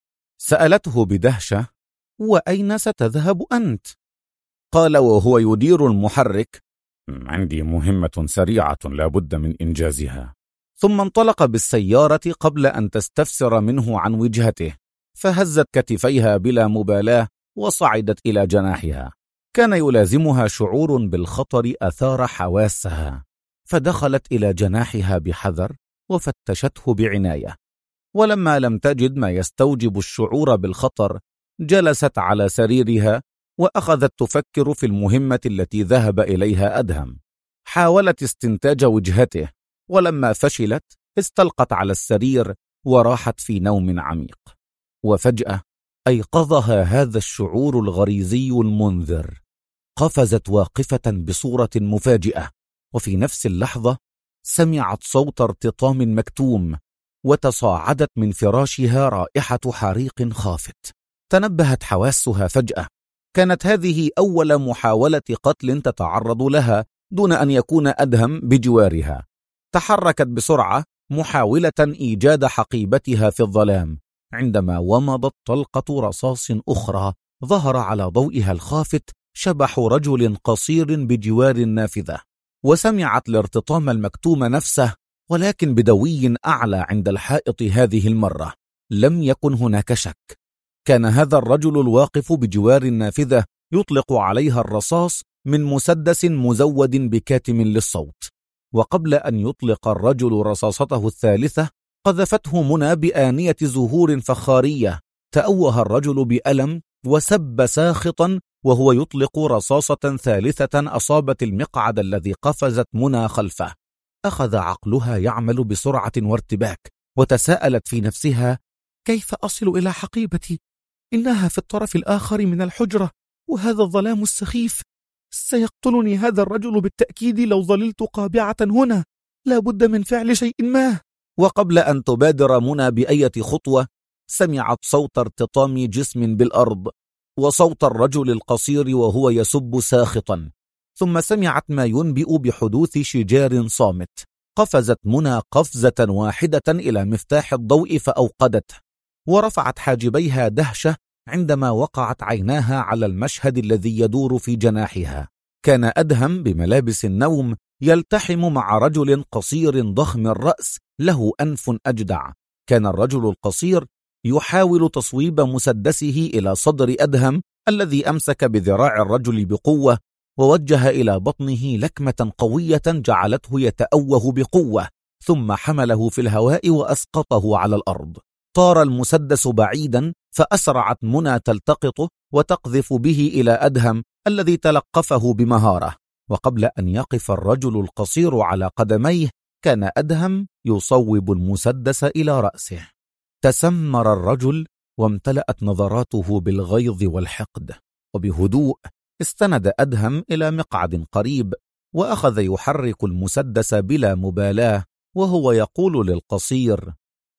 سألته بدهشة: وأين ستذهب أنت؟ قال وهو يدير المحرك:
عندي مهمة سريعة لا بد من إنجازها.
ثم انطلق بالسيارة قبل أن تستفسر منه عن وجهته، فهزت كتفيها بلا مبالاة وصعدت إلى جناحها. كان يلازمها شعور بالخطر أثار حواسها، فدخلت إلى جناحها بحذر وفتشته بعناية، ولما لم تجد ما يستوجب الشعور بالخطر جلست على سريرها وأخذت تفكر في المهمة التي ذهب إليها أدهم. حاولت استنتاج وجهته، ولما فشلت استلقت على السرير وراحت في نوم عميق. وفجأة أيقظها هذا الشعور الغريزي المنذر. قفزت واقفة بصورة مفاجئة، وفي نفس اللحظة سمعت صوت ارتطام مكتوم، وتصاعدت من فراشها رائحة حريق خافت. تنبهت حواسها فجأة. كانت هذه أول محاولة قتل تتعرض لها دون أن يكون أدهم بجوارها. تحركت بسرعة محاولة إيجاد حقيبتها في الظلام، عندما ومضت طلقة رصاص أخرى ظهر على ضوئها الخافت شبح رجل قصير بجوار النافذة. وسمعت الارتطام المكتوم نفسه، ولكن بدوي أعلى عند الحائط هذه المرة. لم يكن هناك شك، كان هذا الرجل الواقف بجوار النافذة يطلق عليها الرصاص من مسدس مزود بكاتم للصوت. وقبل أن يطلق الرجل رصاصته الثالثة قذفته منى بآنية زهور فخارية. تأوه الرجل بألم وسب ساخطا وهو يطلق رصاصة ثالثة أصابت المقعد الذي قفزت منى خلفه. أخذ عقلها يعمل بسرعة وارتباك، وتساءلت في نفسها: كيف أصل إلى حقيبتي؟ إنها في الطرف الآخر من الحجرة، وهذا الظلام السخيف. سيقتلني هذا الرجل بالتأكيد لو ظللت قابعة هنا. لا بد من فعل شيء ما. وقبل أن تبادر منى بأية خطوة سمعت صوت ارتطام جسم بالأرض وصوت الرجل القصير وهو يسب ساخطا، ثم سمعت ما ينبئ بحدوث شجار صامت. قفزت منى قفزة واحدة إلى مفتاح الضوء فأوقدته، ورفعت حاجبيها دهشة عندما وقعت عيناها على المشهد الذي يدور في جناحها. كان أدهم بملابس النوم يلتحم مع رجل قصير ضخم الرأس له أنف أجدع. كان الرجل القصير يحاول تصويب مسدسه إلى صدر أدهم الذي أمسك بذراع الرجل بقوة، ووجه إلى بطنه لكمة قوية جعلته يتأوه بقوة، ثم حمله في الهواء وأسقطه على الأرض. طار المسدس بعيدا، فأسرعت منى تلتقطه وتقذف به إلى أدهم الذي تلقفه بمهارة. وقبل أن يقف الرجل القصير على قدميه كان أدهم يصوب المسدس إلى رأسه. تسمر الرجل وامتلأت نظراته بالغيظ والحقد، وبهدوء استند أدهم إلى مقعد قريب وأخذ يحرك المسدس بلا مبالاة وهو يقول للقصير: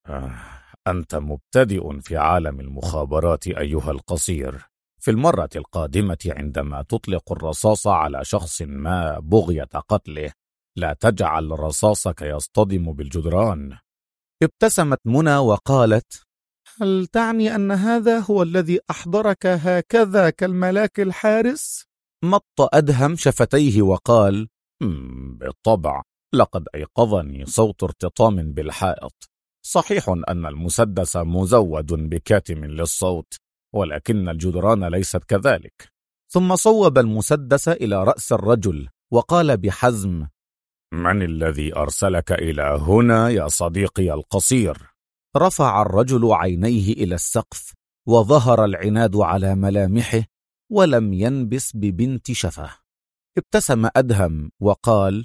أنت مبتدئ في عالم المخابرات أيها القصير. في المرة القادمة عندما تطلق الرصاص على شخص ما بغية قتله لا تجعل رصاصك يصطدم بالجدران.
ابتسمت منى وقالت:
هل تعني أن هذا هو الذي أحضرك هكذا كالملاك الحارس؟
مط أدهم شفتيه وقال:
بالطبع، لقد أيقظني صوت ارتطام بالحائط. صحيح أن المسدس مزود بكاتم للصوت، ولكن الجدران ليست كذلك.
ثم صوب المسدس إلى رأس الرجل وقال بحزم:
من الذي أرسلك إلى هنا يا صديقي القصير؟
رفع الرجل عينيه إلى السقف وظهر العناد على ملامحه ولم ينبس ببنت شفة. ابتسم أدهم وقال: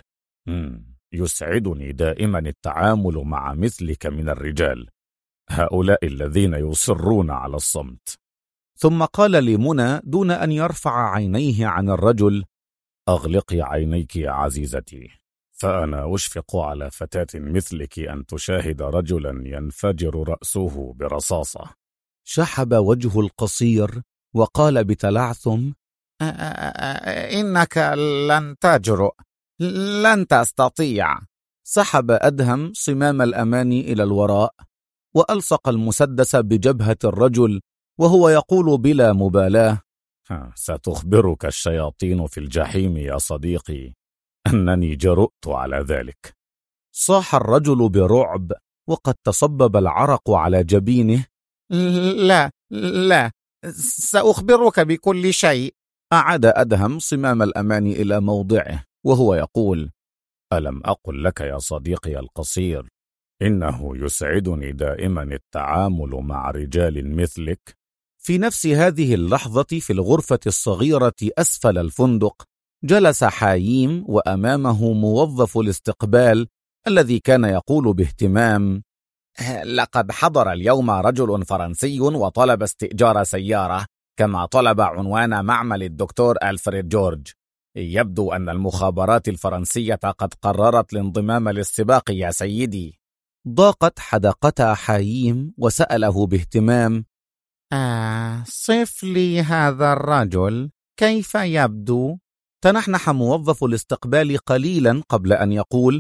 يسعدني دائما التعامل مع مثلك من الرجال، هؤلاء الذين يصرون على الصمت.
ثم قال لمنى دون أن يرفع عينيه عن الرجل:
أغلقي عينيك يا عزيزتي، فأنا أشفق على فتاة مثلك أن تشاهد رجلا ينفجر رأسه برصاصة.
شحب وجه القصير وقال بتلعثم:
إنك لن تجرؤ، لن تستطيع.
سحب أدهم صمام الأمان إلى الوراء وألصق المسدس بجبهة الرجل وهو يقول بلا مبالاة:
ستخبرك الشياطين في الجحيم يا صديقي أنني جرؤت على ذلك.
صاح الرجل برعب وقد تصبب العرق على جبينه:
لا، سأخبرك بكل شيء.
أعاد أدهم صمام الأمان إلى موضعه وهو يقول:
ألم أقل لك يا صديقي القصير إنه يسعدني دائما التعامل مع رجال مثلك؟
في نفس هذه اللحظة في الغرفة الصغيرة أسفل الفندق جلس حاييم وأمامه موظف الاستقبال الذي كان يقول باهتمام:
لقد حضر اليوم رجل فرنسي وطلب استئجار سيارة، كما طلب عنوان معمل الدكتور ألفريد جورج. يبدو أن المخابرات الفرنسية قد قررت الانضمام للسباق يا سيدي.
ضاقت حدقتا حاييم وسأله باهتمام:
صف لي هذا الرجل، كيف يبدو؟
تنحنح موظف الاستقبال قليلا قبل أن يقول: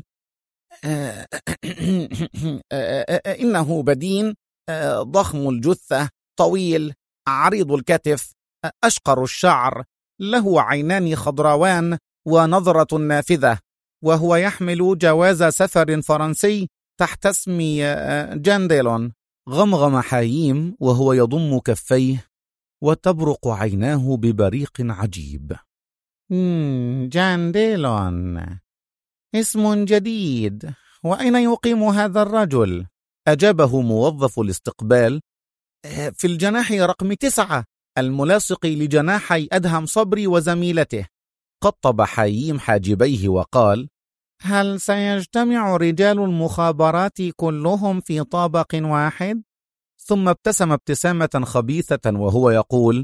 إنه بدين، ضخم الجثة، طويل، عريض الكتف، أشقر الشعر، له عينان خضراوان ونظرة نافذة، وهو يحمل جواز سفر فرنسي تحت اسم جان ديلون.
غمغم حاييم وهو يضم كفيه وتبرق عيناه ببريق عجيب.
جان ديلون، اسم جديد، وأين يقيم هذا الرجل؟
أجابه موظف الاستقبال: في الجناح رقم 9 الملاصق لجناحي أدهم صبري وزميلته. قطب حييم حاجبيه وقال:
هل سيجتمع رجال المخابرات كلهم في طابق واحد؟
ثم ابتسم ابتسامة خبيثة وهو يقول: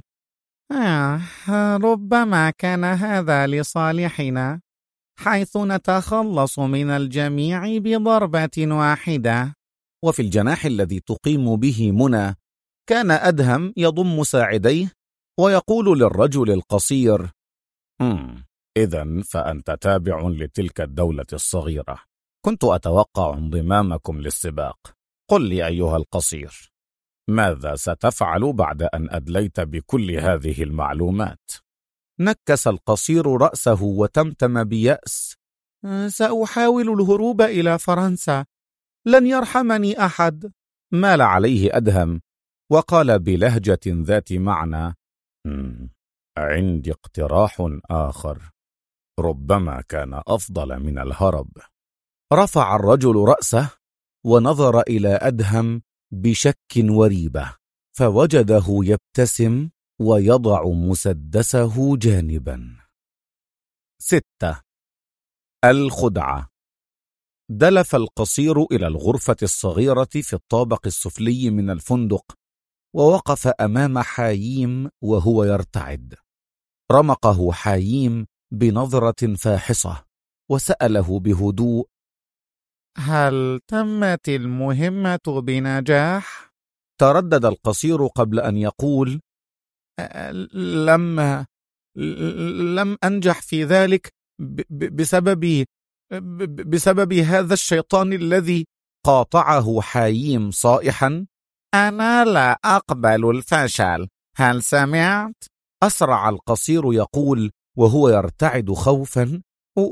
ربما كان هذا لصالحنا، حيث نتخلص من الجميع بضربة واحدة.
وفي الجناح الذي تقيم به منى كان أدهم يضم ساعديه ويقول للرجل القصير:
إذن فأنت تابع لتلك الدولة الصغيرة.
كنت أتوقع انضمامكم للسباق. قل لي أيها القصير،
ماذا ستفعل بعد أن أدليت بكل هذه المعلومات؟
نكس القصير رأسه وتمتم بيأس:
سأحاول الهروب إلى فرنسا، لن يرحمني أحد.
مال عليه أدهم وقال بلهجة ذات معنى:
عندي اقتراح آخر، ربما كان أفضل من الهرب.
رفع الرجل رأسه ونظر إلى أدهم بشك وريبة، فوجده يبتسم ويضع مسدسه جانبا. 6. الخدعة. دلف القصير إلى الغرفة الصغيرة في الطابق السفلي من الفندق، ووقف أمام حاييم وهو يرتعد. رمقه حاييم بنظرة فاحصة وسأله بهدوء:
هل تمت المهمة بنجاح؟
تردد القصير قبل أن يقول: لم أنجح في ذلك بسبب هذا الشيطان الذي. قاطعه حاييم صائحا:
أنا لا أقبل الفشل، هل سمعت؟
أسرع القصير يقول وهو يرتعد خوفا: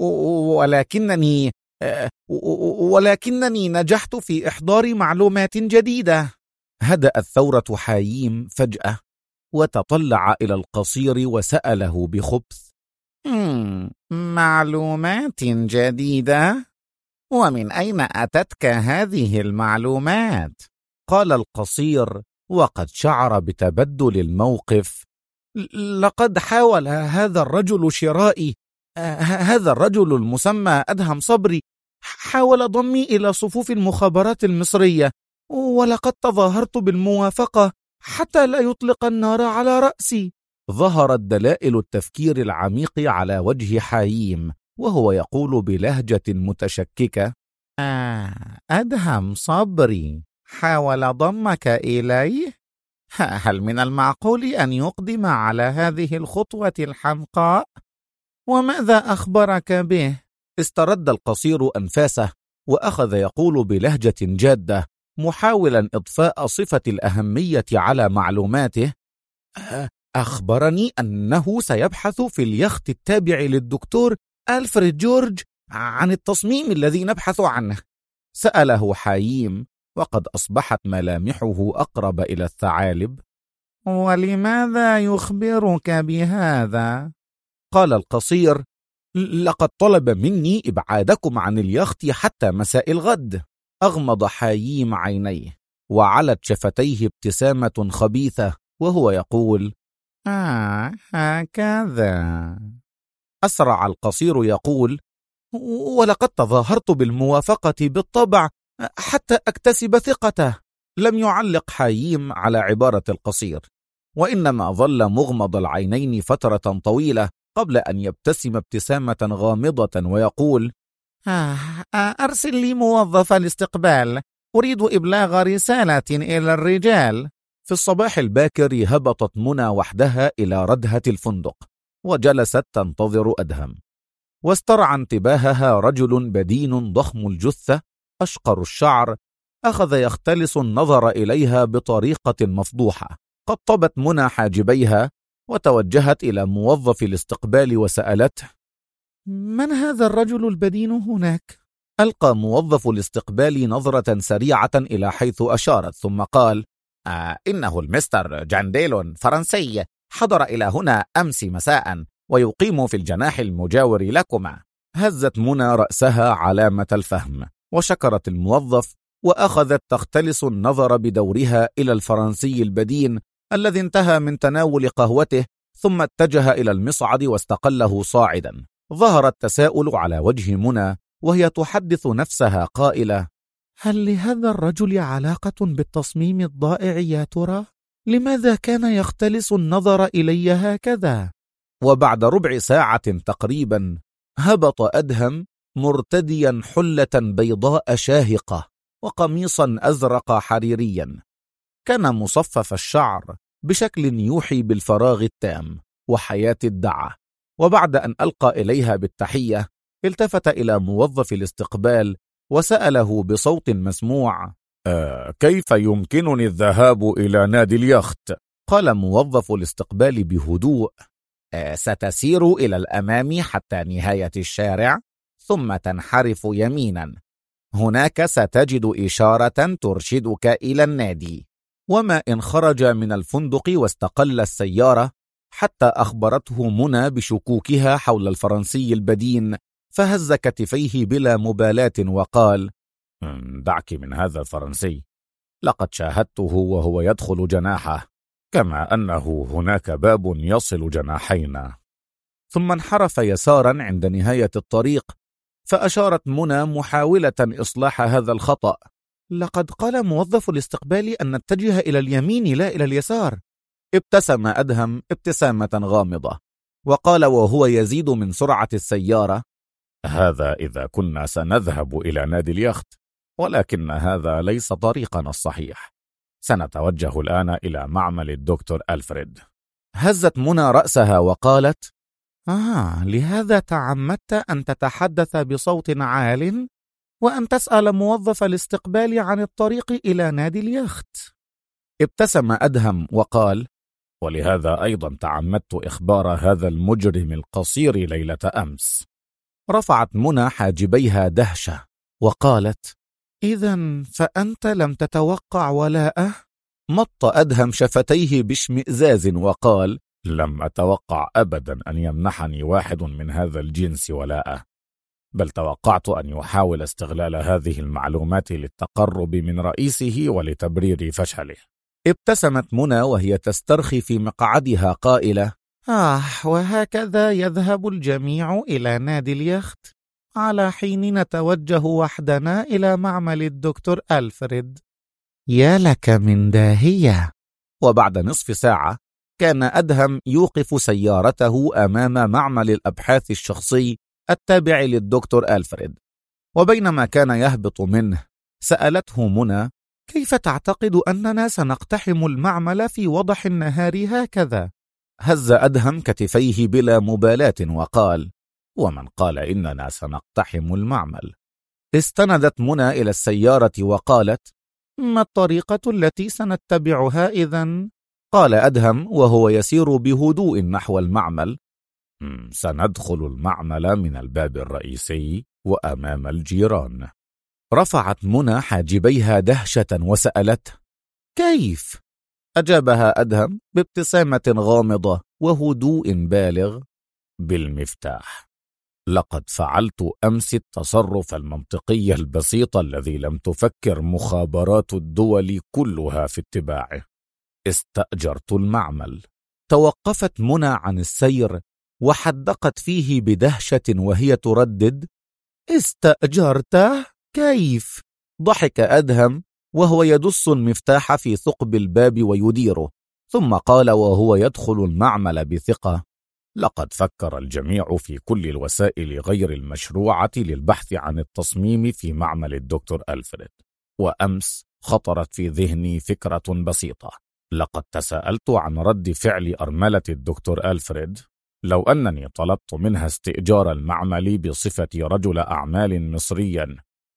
ولكنني نجحت في إحضار معلومات جديدة. هدأت ثورة حاييم فجأة وتطلع إلى القصير وسأله بخبث:
معلومات جديدة؟ ومن أين أتتك هذه المعلومات؟
قال القصير وقد شعر بتبدل الموقف: لقد حاول هذا الرجل شرائي، هذا الرجل المسمى أدهم صبري حاول ضمي إلى صفوف المخابرات المصرية، ولقد تظاهرت بالموافقة حتى لا يطلق النار على رأسي. ظهرت دلائل التفكير العميق على وجه حاييم وهو يقول بلهجة متشككة:
أدهم صبري حاول ضمك إليه؟ هل من المعقول أن يقدم على هذه الخطوة الحمقاء؟ وماذا أخبرك به؟
استرد القصير أنفاسه وأخذ يقول بلهجة جادة محاولا إضفاء صفة الأهمية على معلوماته: أخبرني أنه سيبحث في اليخت التابع للدكتور ألفريد جورج عن التصميم الذي نبحث عنه. سأله حاييم وقد أصبحت ملامحه أقرب إلى الثعالب:
ولماذا يخبرك بهذا؟
قال القصير: لقد طلب مني إبعادكم عن اليخت حتى مساء الغد. أغمض حاييم عينيه وعلت شفتيه ابتسامة خبيثة وهو يقول:
هكذا.
أسرع القصير يقول: ولقد تظاهرت بالموافقة بالطبع حتى أكتسب ثقته. لم يعلق حاييم على عبارة القصير، وإنما ظل مغمض العينين فترة طويلة قبل أن يبتسم ابتسامة غامضة ويقول:
أرسل لي موظف الاستقبال، أريد إبلاغ رسالة إلى الرجال.
في الصباح الباكر هبطت منى وحدها إلى ردهة الفندق وجلست تنتظر أدهم، واسترعى انتباهها رجل بدين ضخم الجثة أشقر الشعر أخذ يختلس النظر إليها بطريقة مفضوحة. قطبت منى حاجبيها وتوجهت إلى موظف الاستقبال وسألته:
من هذا الرجل البدين هناك؟
ألقى موظف الاستقبال نظرة سريعة إلى حيث أشارت ثم قال:
إنه المستر جانديلون فرنسي، حضر إلى هنا أمس مساء ويقيم في الجناح المجاور لكما.
هزت منى رأسها علامة الفهم، وشكرت الموظف، وأخذت تختلس النظر بدورها إلى الفرنسي البدين الذي انتهى من تناول قهوته، ثم اتجه إلى المصعد واستقله صاعدا. ظهر التساؤل على وجه منى وهي تحدث نفسها قائلة:
هل لهذا الرجل علاقة بالتصميم الضائع يا ترى؟ لماذا كان يختلس النظر إلي هكذا؟
وبعد ربع ساعة تقريبا هبط أدهم مرتديا حلة بيضاء شاهقة وقميصا أزرق حريريا. كان مصفف الشعر بشكل يوحي بالفراغ التام وحياة الدعة. وبعد أن ألقى إليها بالتحية التفت إلى موظف الاستقبال وسأله بصوت مسموع:
كيف يمكنني الذهاب إلى نادي اليخت؟
قال موظف الاستقبال بهدوء: ستسير إلى الأمام حتى نهاية الشارع، ثم تنحرف يمينا. هناك ستجد إشارة ترشدك إلى النادي. وما إن خرج من الفندق واستقل السيارة حتى أخبرته منى بشكوكها حول الفرنسي البدين، فهز كتفيه بلا مبالاة وقال:
دعك من هذا الفرنسي، لقد شاهدته وهو يدخل جناحه، كما أنه هناك باب يصل جناحينا.
ثم انحرف يسارا عند نهاية الطريق، فأشارت منى محاولة إصلاح هذا الخطأ:
لقد قال موظف الاستقبال أن نتجه إلى اليمين لا إلى اليسار.
ابتسم أدهم ابتسامة غامضة وقال وهو يزيد من سرعة السيارة:
هذا إذا كنا سنذهب إلى نادي اليخت، ولكن هذا ليس طريقنا الصحيح. سنتوجه الآن إلى معمل الدكتور ألفريد.
هزت منى رأسها وقالت:
لهذا تعمدت أن تتحدث بصوت عال وأن تسأل موظف الاستقبال عن الطريق إلى نادي اليخت.
ابتسم أدهم وقال:
ولهذا أيضا تعمدت إخبار هذا المجرم القصير ليلة أمس.
رفعت منى حاجبيها دهشة وقالت:
إذن فأنت لم تتوقع ولاءه؟
مط أدهم شفتيه باشمئزاز وقال:
لم أتوقع أبدا أن يمنحني واحد من هذا الجنس ولاءه، بل توقعت أن يحاول استغلال هذه المعلومات للتقرب من رئيسه ولتبرير فشله.
ابتسمت منى وهي تسترخي في مقعدها قائلة:
وهكذا يذهب الجميع إلى نادي اليخت، على حين نتوجه وحدنا إلى معمل الدكتور ألفريد.
يا لك من داهية. وبعد نصف ساعة كان أدهم يوقف سيارته أمام معمل الأبحاث الشخصي التابع للدكتور ألفريد، وبينما كان يهبط منه سألته منى:
كيف تعتقد أننا سنقتحم المعمل في وضح النهار هكذا؟
هز أدهم كتفيه بلا مبالاة وقال:
ومن قال إننا سنقتحم المعمل؟
استندت منى إلى السيارة وقالت:
ما الطريقة التي سنتبعها إذن؟
قال أدهم وهو يسير بهدوء نحو المعمل:
سندخل المعمل من الباب الرئيسي وأمام الجيران.
رفعت منى حاجبيها دهشة وسألته: كيف؟ أجابها أدهم بابتسامة غامضة وهدوء بالغ:
بالمفتاح. لقد فعلت أمس التصرف المنطقي البسيط الذي لم تفكر مخابرات الدول كلها في اتباعه. استأجرت المعمل.
توقفت منى عن السير وحدقت فيه بدهشة وهي تردد: استأجرته؟ كيف؟ ضحك أدهم وهو يدس المفتاح في ثقب الباب ويديره، ثم قال وهو يدخل المعمل بثقة:
لقد فكر الجميع في كل الوسائل غير المشروعة للبحث عن التصميم في معمل الدكتور ألفريد، وأمس خطرت في ذهني فكرة بسيطة. لقد تساءلت عن رد فعل أرملة الدكتور ألفريد لو أنني طلبت منها استئجار المعمل بصفة رجل أعمال مصريا،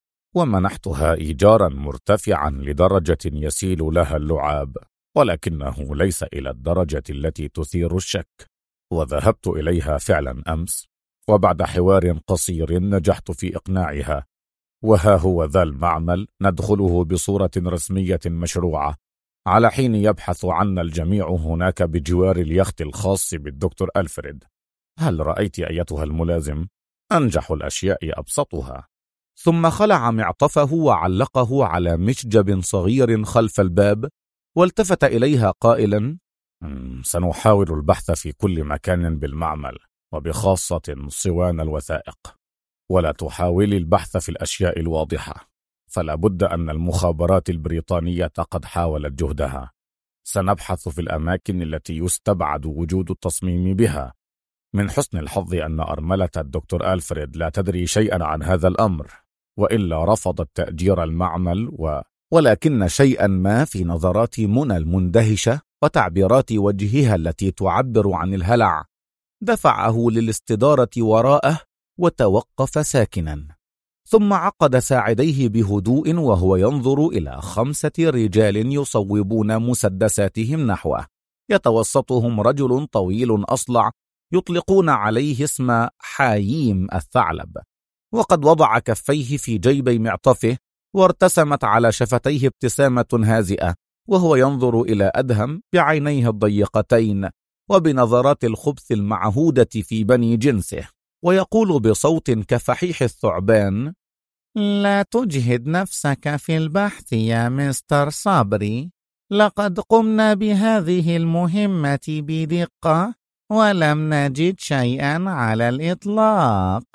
ومنحتها إيجارا مرتفعا لدرجة يسيل لها اللعاب، ولكنه ليس إلى الدرجة التي تثير الشك. وذهبت إليها فعلا أمس، وبعد حوار قصير نجحت في إقناعها، وها هو ذا المعمل ندخله بصورة رسمية مشروعة، على حين يبحث عنا الجميع هناك بجوار اليخت الخاص بالدكتور ألفريد. هل رأيت أيتها الملازم أنجح الأشياء أبسطها.
ثم خلع معطفه وعلقه على مشجب صغير خلف الباب، والتفت إليها قائلا:
سنحاول البحث في كل مكان بالمعمل، وبخاصة صوان الوثائق، ولا تحاولي البحث في الأشياء الواضحة، فلا بد أن المخابرات البريطانية قد حاولت جهدها. سنبحث في الأماكن التي يستبعد وجود التصميم بها. من حسن الحظ أن أرملة الدكتور ألفريد لا تدري شيئا عن هذا الأمر، وإلا رفضت تأجير المعمل ولكن شيئا ما في نظرات منى المندهشة وتعبيرات وجهها التي تعبر عن الهلع دفعه للاستدارة وراءه وتوقف ساكنا، ثم عقد ساعديه بهدوء وهو ينظر إلى 5 رجال يصوبون مسدساتهم نحوه، يتوسطهم رجل طويل أصلع يطلقون عليه اسم حاييم الثعلب، وقد وضع كفيه في جيبي معطفه، وارتسمت على شفتيه ابتسامة هازئة وهو ينظر إلى أدهم بعينيه الضيقتين وبنظرات الخبث المعهودة في بني جنسه، ويقول بصوت كفحيح الثعبان:
لا تجهد نفسك في البحث يا مستر صابري، لقد قمنا بهذه المهمة بدقة ولم نجد شيئا على الإطلاق.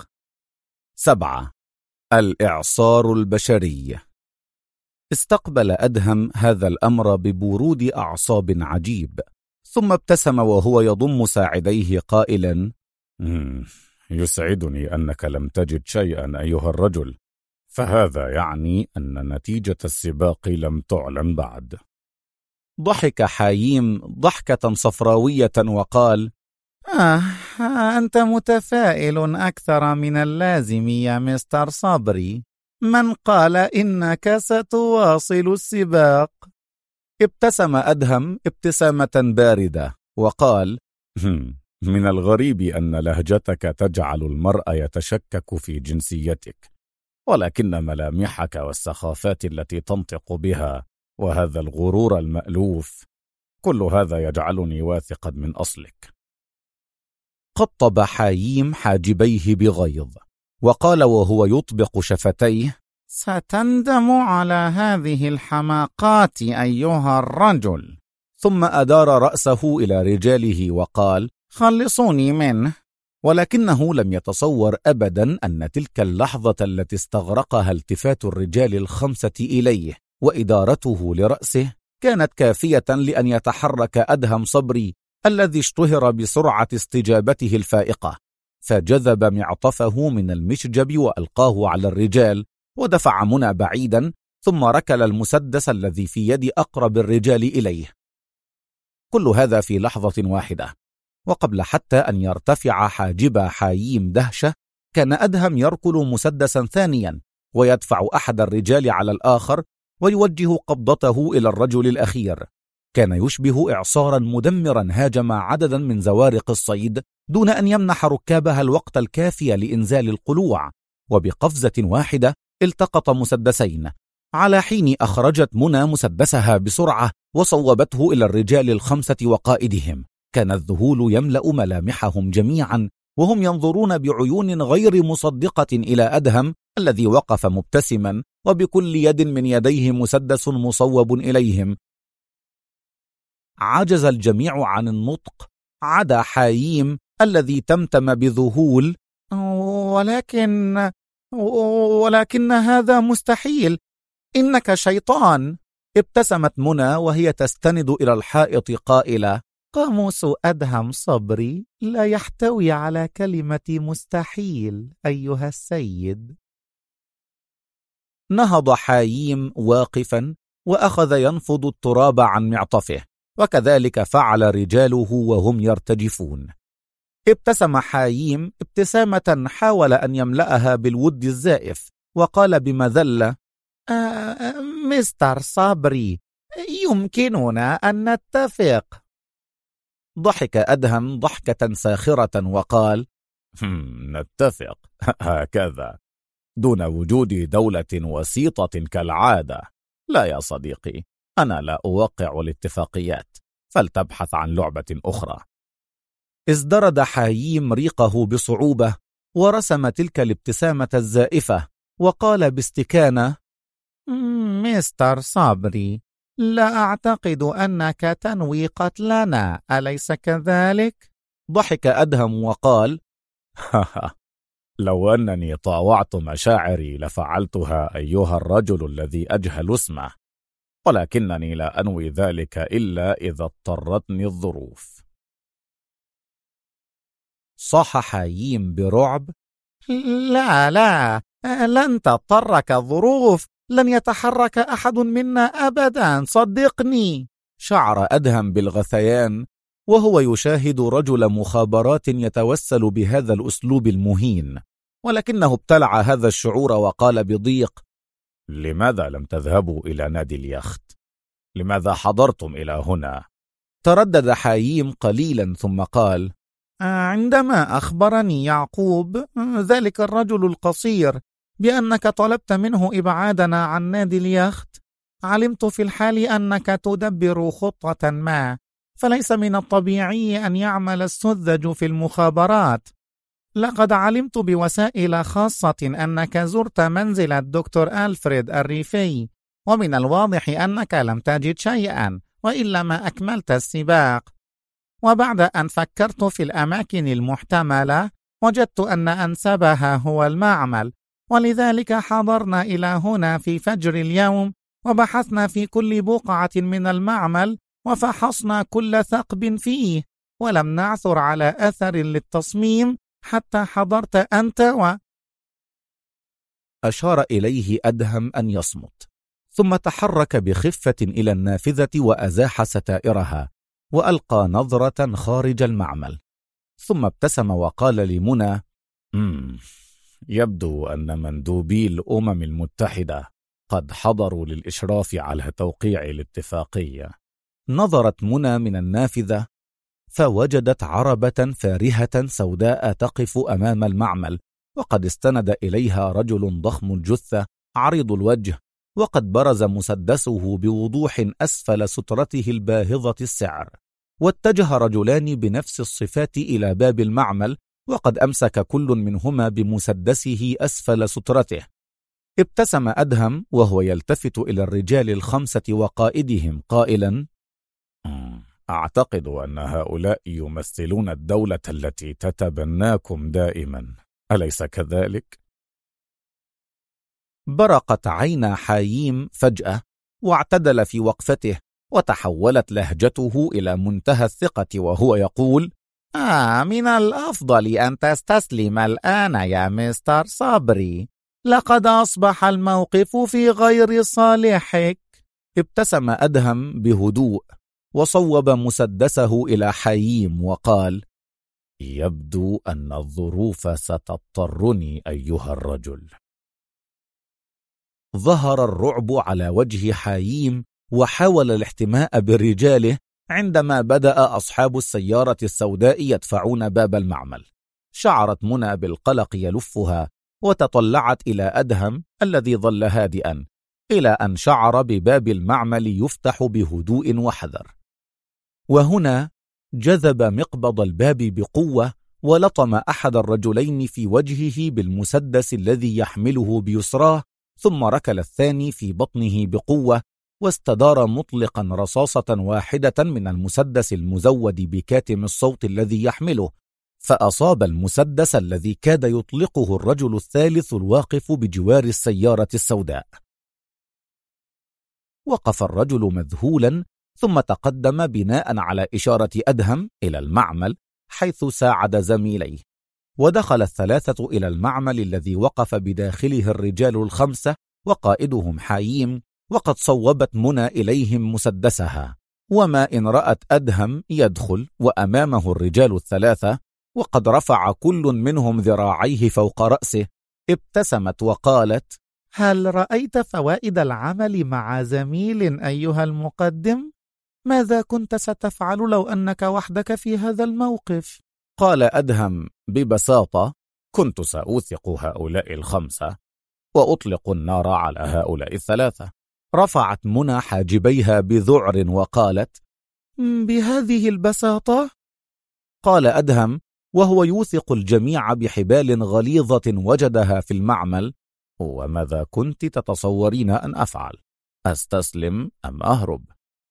7. الإعصار البشري. استقبل أدهم هذا الأمر ببرود أعصاب عجيب، ثم ابتسم وهو يضم ساعديه قائلا:
يسعدني أنك لم تجد شيئا أيها الرجل، فهذا يعني أن نتيجة السباق لم تعلن بعد.
ضحك حاييم ضحكة صفراوية وقال:
أنت متفائل أكثر من اللازم يا مستر صابري. من قال إنك ستواصل السباق؟
ابتسم أدهم ابتسامة باردة وقال:
من الغريب أن لهجتك تجعل المرء يتشكك في جنسيتك، ولكن ملامحك والسخافات التي تنطق بها وهذا الغرور المألوف، كل هذا يجعلني واثقا من أصلك.
قطب حاييم حاجبيه بغيظ وقال وهو يطبق شفتيه:
ستندم على هذه الحماقات أيها الرجل.
ثم أدار رأسه إلى رجاله وقال:
خلصوني منه.
ولكنه لم يتصور أبدا أن تلك اللحظة التي استغرقها التفات الرجال ال5 إليه وإدارته لرأسه كانت كافية لأن يتحرك أدهم صبري الذي اشتهر بسرعة استجابته الفائقة، فجذب معطفه من المشجب وألقاه على الرجال ودفع منى بعيدا، ثم ركل المسدس الذي في يد أقرب الرجال إليه. كل هذا في لحظة واحدة، وقبل حتى أن يرتفع حاجب حاييم دهشة كان أدهم يركل مسدسا ثانيا ويدفع أحد الرجال على الآخر ويوجه قبضته إلى الرجل الأخير. كان يشبه إعصارا مدمرا هاجم عددا من زوارق الصيد دون أن يمنح ركابها الوقت الكافي لإنزال القلوع، وبقفزة واحدة التقط مسدسين، على حين أخرجت منى مسدسها بسرعة وصوبته إلى الرجال ال5 وقائدهم. كان الذهول يملأ ملامحهم جميعا وهم ينظرون بعيون غير مصدقة إلى أدهم الذي وقف مبتسما وبكل يد من يديه مسدس مصوب إليهم. عجز الجميع عن النطق عدا حاييم الذي تمتم بذهول:
ولكن هذا مستحيل، إنك شيطان.
ابتسمت منى وهي تستند إلى الحائط قائلة:
قاموس أدهم صبري لا يحتوي على كلمة مستحيل أيها السيد.
نهض حاييم واقفا وأخذ ينفض التراب عن معطفه، وكذلك فعل رجاله وهم يرتجفون. ابتسم حاييم ابتسامة حاول أن يملأها بالود الزائف وقال بمذلة:
مستر صابري، يمكننا أن نتفق.
ضحك أدهم ضحكة ساخرة وقال:
نتفق هكذا دون وجود دولة وسيطة كالعادة؟ لا يا صديقي، أنا لا أوقع الاتفاقيات، فلتبحث عن لعبة أخرى.
ازدرد حاييم ريقه بصعوبة ورسم تلك الابتسامة الزائفة وقال باستكانة:
مستر صبري، لا أعتقد أنك تنوي قتلنا، أليس كذلك؟
ضحك أدهم وقال:
لو أنني طاوعت مشاعري لفعلتها أيها الرجل الذي أجهل اسمه، ولكنني لا أنوي ذلك إلا إذا اضطرتني الظروف.
صاح حاييم برعب:
لا، لن تضطرك الظروف، لن يتحرك أحد منا أبدا، صدقني.
شعر أدهم بالغثيان وهو يشاهد رجل مخابرات يتوسل بهذا الأسلوب المهين، ولكنه ابتلع هذا الشعور وقال بضيق:
لماذا لم تذهبوا إلى نادي اليخت؟ لماذا حضرتم إلى هنا؟
تردد حاييم قليلا ثم قال:
عندما أخبرني يعقوب، ذلك الرجل القصير، بأنك طلبت منه إبعادنا عن نادي اليخت، علمت في الحال أنك تدبر خطة ما، فليس من الطبيعي أن يعمل السذج في المخابرات. لقد علمت بوسائل خاصة أنك زرت منزل الدكتور ألفريد الريفي، ومن الواضح أنك لم تجد شيئا، وإلا ما أكملت السباق. وبعد أن فكرت في الأماكن المحتملة، وجدت أن أنسبها هو المعمل، ولذلك حضرنا إلى هنا في فجر اليوم، وبحثنا في كل بقعة من المعمل، وفحصنا كل ثقب فيه، ولم نعثر على أثر للتصميم حتى حضرت أنت
أشار إليه أدهم أن يصمت، ثم تحرك بخفة إلى النافذة وأزاح ستائرها، وألقى نظرة خارج المعمل، ثم ابتسم وقال لمنى:
يبدو أن مندوبي الأمم المتحدة قد حضروا للإشراف على توقيع الاتفاقية.
نظرت منى من النافذة فوجدت عربة فارهة سوداء تقف أمام المعمل، وقد استند إليها رجل ضخم الجثة عريض الوجه، وقد برز مسدسه بوضوح أسفل سترته الباهظة السعر. واتجه رجلان بنفس الصفات إلى باب المعمل، وقد أمسك كل منهما بمسدسه أسفل سترته. ابتسم أدهم وهو يلتفت إلى الرجال الخمسة وقائدهم قائلا:
أعتقد أن هؤلاء يمثلون الدولة التي تتبناكم دائما، أليس كذلك؟
برقت عينا حاييم فجأة واعتدل في وقفته، وتحولت لهجته إلى منتهى الثقة وهو يقول:
من الأفضل أن تستسلم الآن يا مستر صبري، لقد أصبح الموقف في غير صالحك.
ابتسم أدهم بهدوء وصوب مسدسه إلى حاييم وقال:
يبدو أن الظروف ستضطرني أيها الرجل.
ظهر الرعب على وجه حاييم وحاول الاحتماء برجاله عندما بدأ أصحاب السيارة السوداء يدفعون باب المعمل. شعرت منى بالقلق يلفها وتطلعت إلى أدهم الذي ظل هادئا، إلى أن شعر بباب المعمل يفتح بهدوء وحذر. وهنا جذب مقبض الباب بقوة ولطم أحد الرجلين في وجهه بالمسدس الذي يحمله بيسراه، ثم ركل الثاني في بطنه بقوة واستدار مطلقا رصاصة واحدة من المسدس المزود بكاتم الصوت الذي يحمله، فأصاب المسدس الذي كاد يطلقه الرجل الثالث الواقف بجوار السيارة السوداء. وقف الرجل مذهولا، ثم تقدم بناء على إشارة أدهم إلى المعمل حيث ساعد زميليه، ودخل الثلاثة إلى المعمل الذي وقف بداخله الرجال الخمسة وقائدهم حاييم، وقد صوبت منى إليهم مسدسها. وما إن رأت أدهم يدخل وأمامه الرجال الثلاثة وقد رفع كل منهم ذراعيه فوق رأسه، ابتسمت وقالت:
هل رأيت فوائد العمل مع زميل أيها المقدم؟ ماذا كنت ستفعل لو أنك وحدك في هذا الموقف؟
قال أدهم ببساطة:
كنت سأوثق هؤلاء الخمسة وأطلق النار على هؤلاء الثلاثة.
رفعت منى حاجبيها بذعر وقالت:
بهذه البساطة؟
قال أدهم وهو يوثق الجميع بحبال غليظة وجدها في المعمل. وماذا كنت تتصورين أن أفعل؟ أستسلم أم أهرب؟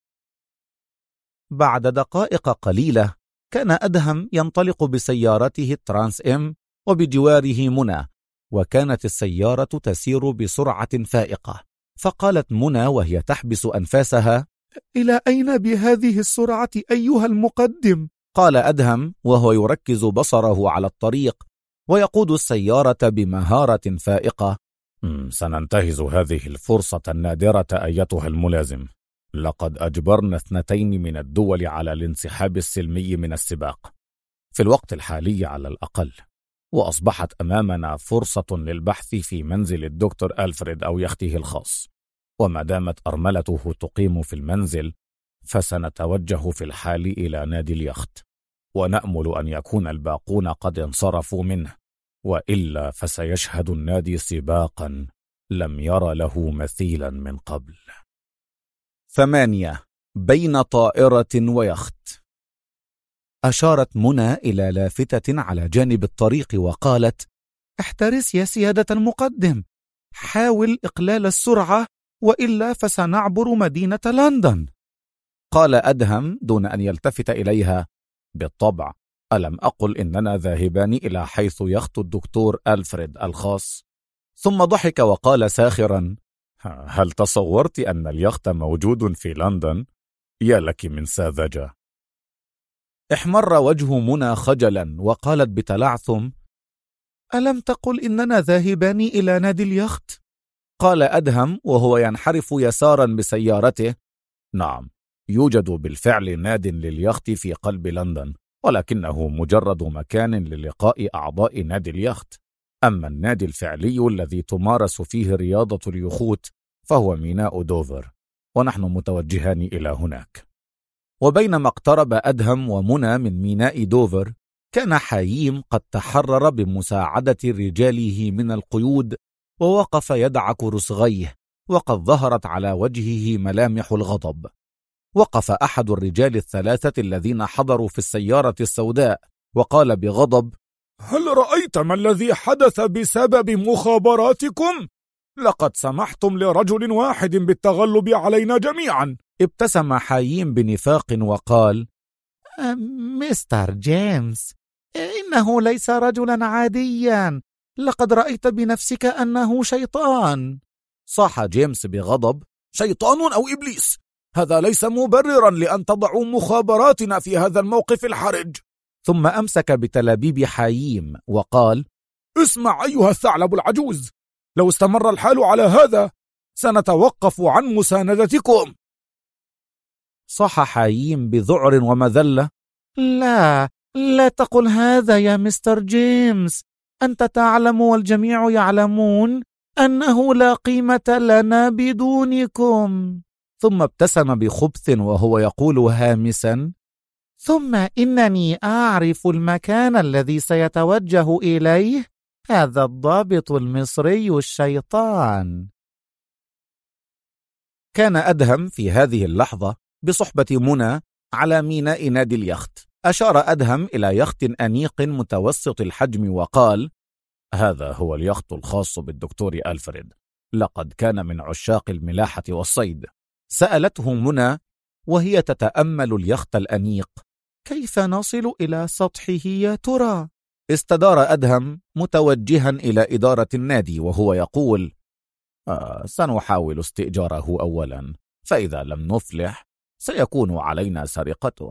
بعد دقائق قليلة كان أدهم ينطلق بسيارته الترانس إم وبجواره منى، وكانت السيارة تسير بسرعة فائقة. فقالت منى وهي تحبس أنفاسها:
إلى أين بهذه السرعة أيها المقدم؟
قال أدهم وهو يركز بصره على الطريق ويقود السيارة بمهارة فائقة:
سننتهز هذه الفرصة النادرة أيتها الملازم. لقد أجبرنا 2 من الدول على الانسحاب السلمي من السباق في الوقت الحالي على الأقل، وأصبحت أمامنا فرصة للبحث في منزل الدكتور ألفريد أو يخته الخاص. وما دامت أرملته تقيم في المنزل فسنتوجه في الحال إلى نادي اليخت، ونأمل أن يكون الباقون قد انصرفوا منه، وإلا فسيشهد النادي سباقا لم ير له مثيلا من قبل.
8. بين طائرة ويخت. أشارت منى إلى لافتة على جانب الطريق وقالت:
احترس يا سيادة المقدم، حاول إقلال السرعة وإلا فسنعبر مدينة لندن.
قال أدهم دون أن يلتفت إليها: بالطبع، ألم أقل إننا ذاهبان إلى حيث يخت الدكتور ألفريد الخاص؟ ثم ضحك وقال ساخرا:
هل تصورت أن اليخت موجود في لندن؟ يا لك من ساذجة.
احمر وجه منى خجلا وقالت بتلعثم:
ألم تقل إننا ذاهبان إلى نادي اليخت؟
قال أدهم وهو ينحرف يسارا بسيارته:
نعم، يوجد بالفعل ناد لليخت في قلب لندن، ولكنه مجرد مكان للقاء أعضاء نادي اليخت. أما النادي الفعلي الذي تمارس فيه رياضة اليخوت فهو ميناء دوفر، ونحن متوجهان إلى هناك.
وبينما اقترب أدهم ومنى من ميناء دوفر كان حييم قد تحرر بمساعدة رجاله من القيود، ووقف يدعك رسغيه وقد ظهرت على وجهه ملامح الغضب. وقف أحد الرجال 3 الذين حضروا في السيارة السوداء وقال بغضب:
هل رأيت ما الذي حدث بسبب مخابراتكم؟ لقد سمحتم لرجل واحد بالتغلب علينا جميعا.
ابتسم حييم بنفاق وقال:
مستر جيمس، إنه ليس رجلا عاديا، لقد رأيت بنفسك أنه شيطان.
صاح جيمس بغضب: شيطان أو إبليس، هذا ليس مبررا لأن تضعوا مخابراتنا في هذا الموقف الحرج. ثم أمسك بتلابيب حييم وقال:
اسمع أيها الثعلب العجوز، لو استمر الحال على هذا سنتوقف عن مساندتكم.
صاح حييم بذعر ومذلة:
لا تقل هذا يا مستر جيمس، أنت تعلم والجميع يعلمون أنه لا قيمة لنا بدونكم.
ثم ابتسم بخبث وهو يقول هامسا:
ثم إنني أعرف المكان الذي سيتوجه إليه هذا الضابط المصري الشيطان.
كان أدهم في هذه اللحظة بصحبة منى على ميناء نادي اليخت. أشار أدهم إلى يخت أنيق متوسط الحجم وقال:
هذا هو اليخت الخاص بالدكتور ألفريد، لقد كان من عشاق الملاحة والصيد.
سألته منى وهي تتأمل اليخت الأنيق:
كيف نصل إلى سطحه يا ترى؟
استدار أدهم متوجها إلى إدارة النادي وهو يقول:
سنحاول استئجاره أولا، فإذا لم نفلح سيكون علينا سرقته.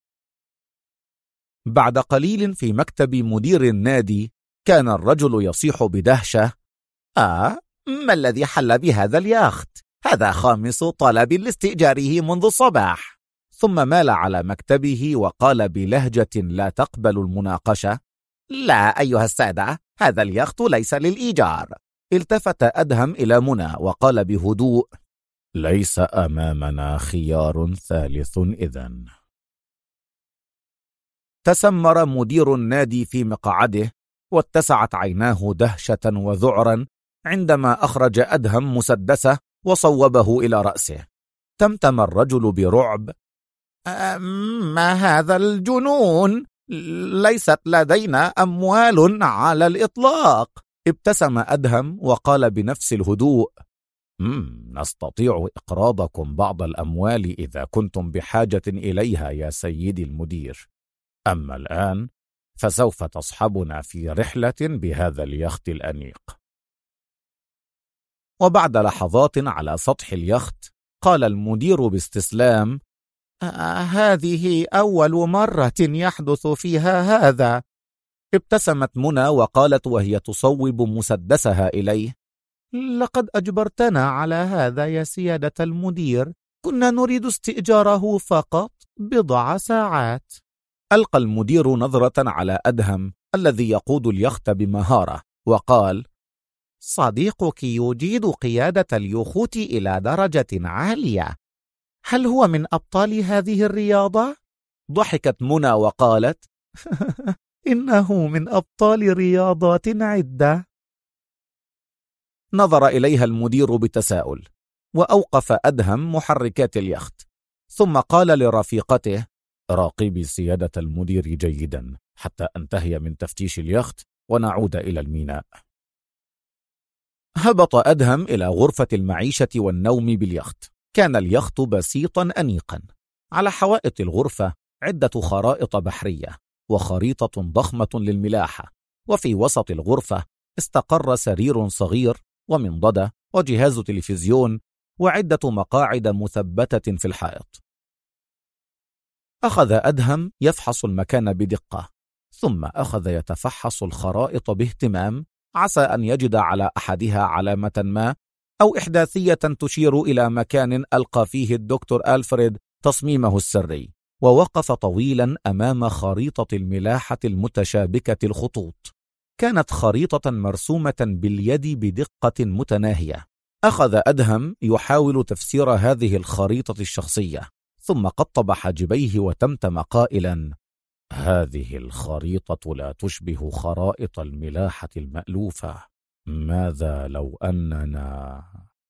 بعد قليل في مكتب مدير النادي كان الرجل يصيح بدهشة:
ما الذي حل بهذا اليخت؟ هذا 5 طلب لاستئجاره منذ الصباح.
ثم مال على مكتبه وقال بلهجة لا تقبل المناقشة:
لا أيها السادة، هذا اليخت ليس للإيجار.
التفت أدهم إلى منى وقال بهدوء:
ليس أمامنا خيار ثالث إذن.
تسمر مدير النادي في مقعده واتسعت عيناه دهشة وذعرا عندما أخرج أدهم مسدسه وصوبه إلى رأسه. تمتم الرجل برعب:
ما هذا الجنون؟
ليست لدينا أموال على الإطلاق. ابتسم أدهم وقال بنفس الهدوء:
نستطيع إقراضكم بعض الأموال إذا كنتم بحاجة إليها يا سيدي المدير. أما الآن فسوف تصحبنا في رحلة بهذا اليخت الأنيق.
وبعد لحظات على سطح اليخت قال المدير باستسلام: هذه أول مرة يحدث فيها هذا. ابتسمت منى وقالت وهي تصوب مسدسها إليه: لقد أجبرتنا على هذا يا سيادة المدير، كنا نريد استئجاره فقط بضع ساعات. ألقى المدير نظرة على أدهم الذي يقود اليخت بمهارة وقال: صديقك يجيد قيادة اليخوت إلى درجة عالية، هل هو من أبطال هذه الرياضة؟ ضحكت منى وقالت: إنه من أبطال رياضات عدة. نظر إليها المدير بتساؤل وأوقف أدهم محركات اليخت، ثم قال لرفيقته:
راقبي سيادة المدير جيدا حتى أنتهي من تفتيش اليخت ونعود إلى الميناء.
هبط أدهم إلى غرفة المعيشة والنوم باليخت. كان اليخت بسيطا أنيقا. على حوائط الغرفة عدة خرائط بحرية وخريطة ضخمة للملاحة، وفي وسط الغرفة استقر سرير صغير ومنضدة وجهاز تلفزيون وعدة مقاعد مثبتة في الحائط. أخذ أدهم يفحص المكان بدقة، ثم أخذ يتفحص الخرائط باهتمام عسى أن يجد على أحدها علامة ما أو إحداثية تشير إلى مكان ألقى فيه الدكتور ألفريد تصميمه السري. ووقف طويلا أمام خريطة الملاحة المتشابكة الخطوط. كانت خريطة مرسومة باليد بدقة متناهية. أخذ أدهم يحاول تفسير هذه الخريطة الشخصية، ثم قطب حاجبيه وتمتم قائلا:
هذه الخريطة لا تشبه خرائط الملاحة المألوفة. ماذا لو أننا...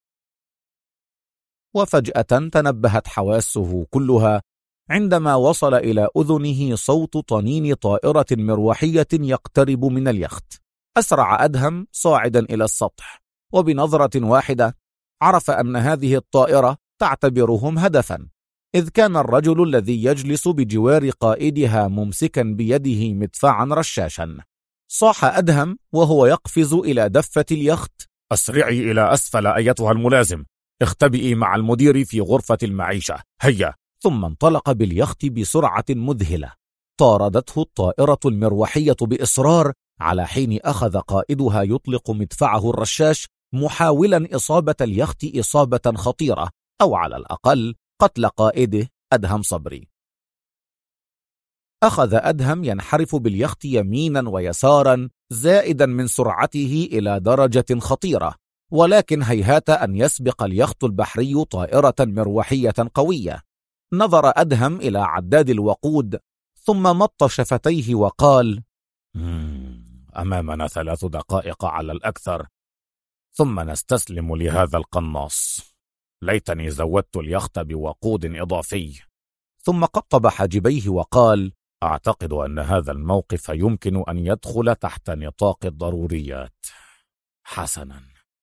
وفجأة تنبهت حواسه كلها عندما وصل إلى أذنه صوت طنين طائرة مروحية يقترب من اليخت. أسرع أدهم صاعدا إلى السطح، وبنظرة واحدة عرف أن هذه الطائرة تعتبرهم هدفا، إذ كان الرجل الذي يجلس بجوار قائدها ممسكا بيده مدفعا رشاشا. صاح أدهم وهو يقفز إلى دفة اليخت:
أسرعي إلى أسفل أيتها الملازم، اختبئي مع المدير في غرفة المعيشة، هيا.
ثم انطلق باليخت بسرعة مذهلة. طاردته الطائرة المروحية بإصرار، على حين أخذ قائدها يطلق مدفعه الرشاش محاولا إصابة اليخت إصابة خطيرة، أو على الأقل قتل قائده أدهم صبري. أخذ أدهم ينحرف باليخت يمينا ويسارا زائدا من سرعته إلى درجة خطيرة، ولكن هيهات أن يسبق اليخت البحري طائرة مروحية قوية. نظر أدهم إلى عداد الوقود ثم مط شفتيه وقال:
أمامنا 3 دقائق على الأكثر ثم نستسلم لهذا القناص. ليتني زودت اليخت بوقود إضافي.
ثم قطب حاجبيه وقال:
أعتقد أن هذا الموقف يمكن أن يدخل تحت نطاق الضروريات. حسنا.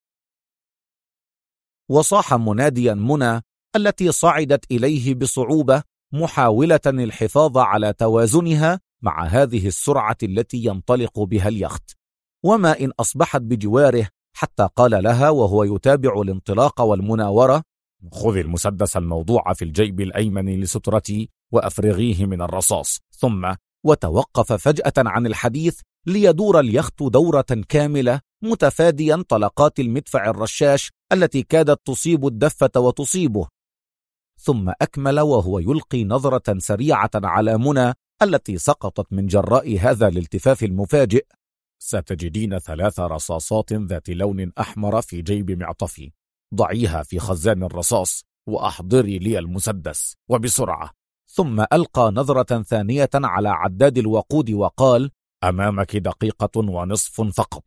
وصاح مناديا منى التي صعدت إليه بصعوبة محاولة الحفاظ على توازنها مع هذه السرعة التي ينطلق بها اليخت، وما إن أصبحت بجواره حتى قال لها وهو يتابع الانطلاق والمناورة:
خذي المسدس الموضوع في الجيب الأيمن لسترتي وأفرغيه من الرصاص.
ثم وتوقف فجأة عن الحديث ليدور اليخت دورة كاملة متفاديا طلقات المدفع الرشاش التي كادت تصيب الدفة وتصيبه. ثم أكمل وهو يلقي نظرة سريعة على منى التي سقطت من جراء هذا الالتفاف المفاجئ:
ستجدين 3 رصاصات ذات لون أحمر في جيب معطفي، ضعيها في خزان الرصاص وأحضري لي المسدس وبسرعة.
ثم ألقى نظرة ثانية على عداد الوقود وقال:
أمامك 1.5 دقيقة فقط.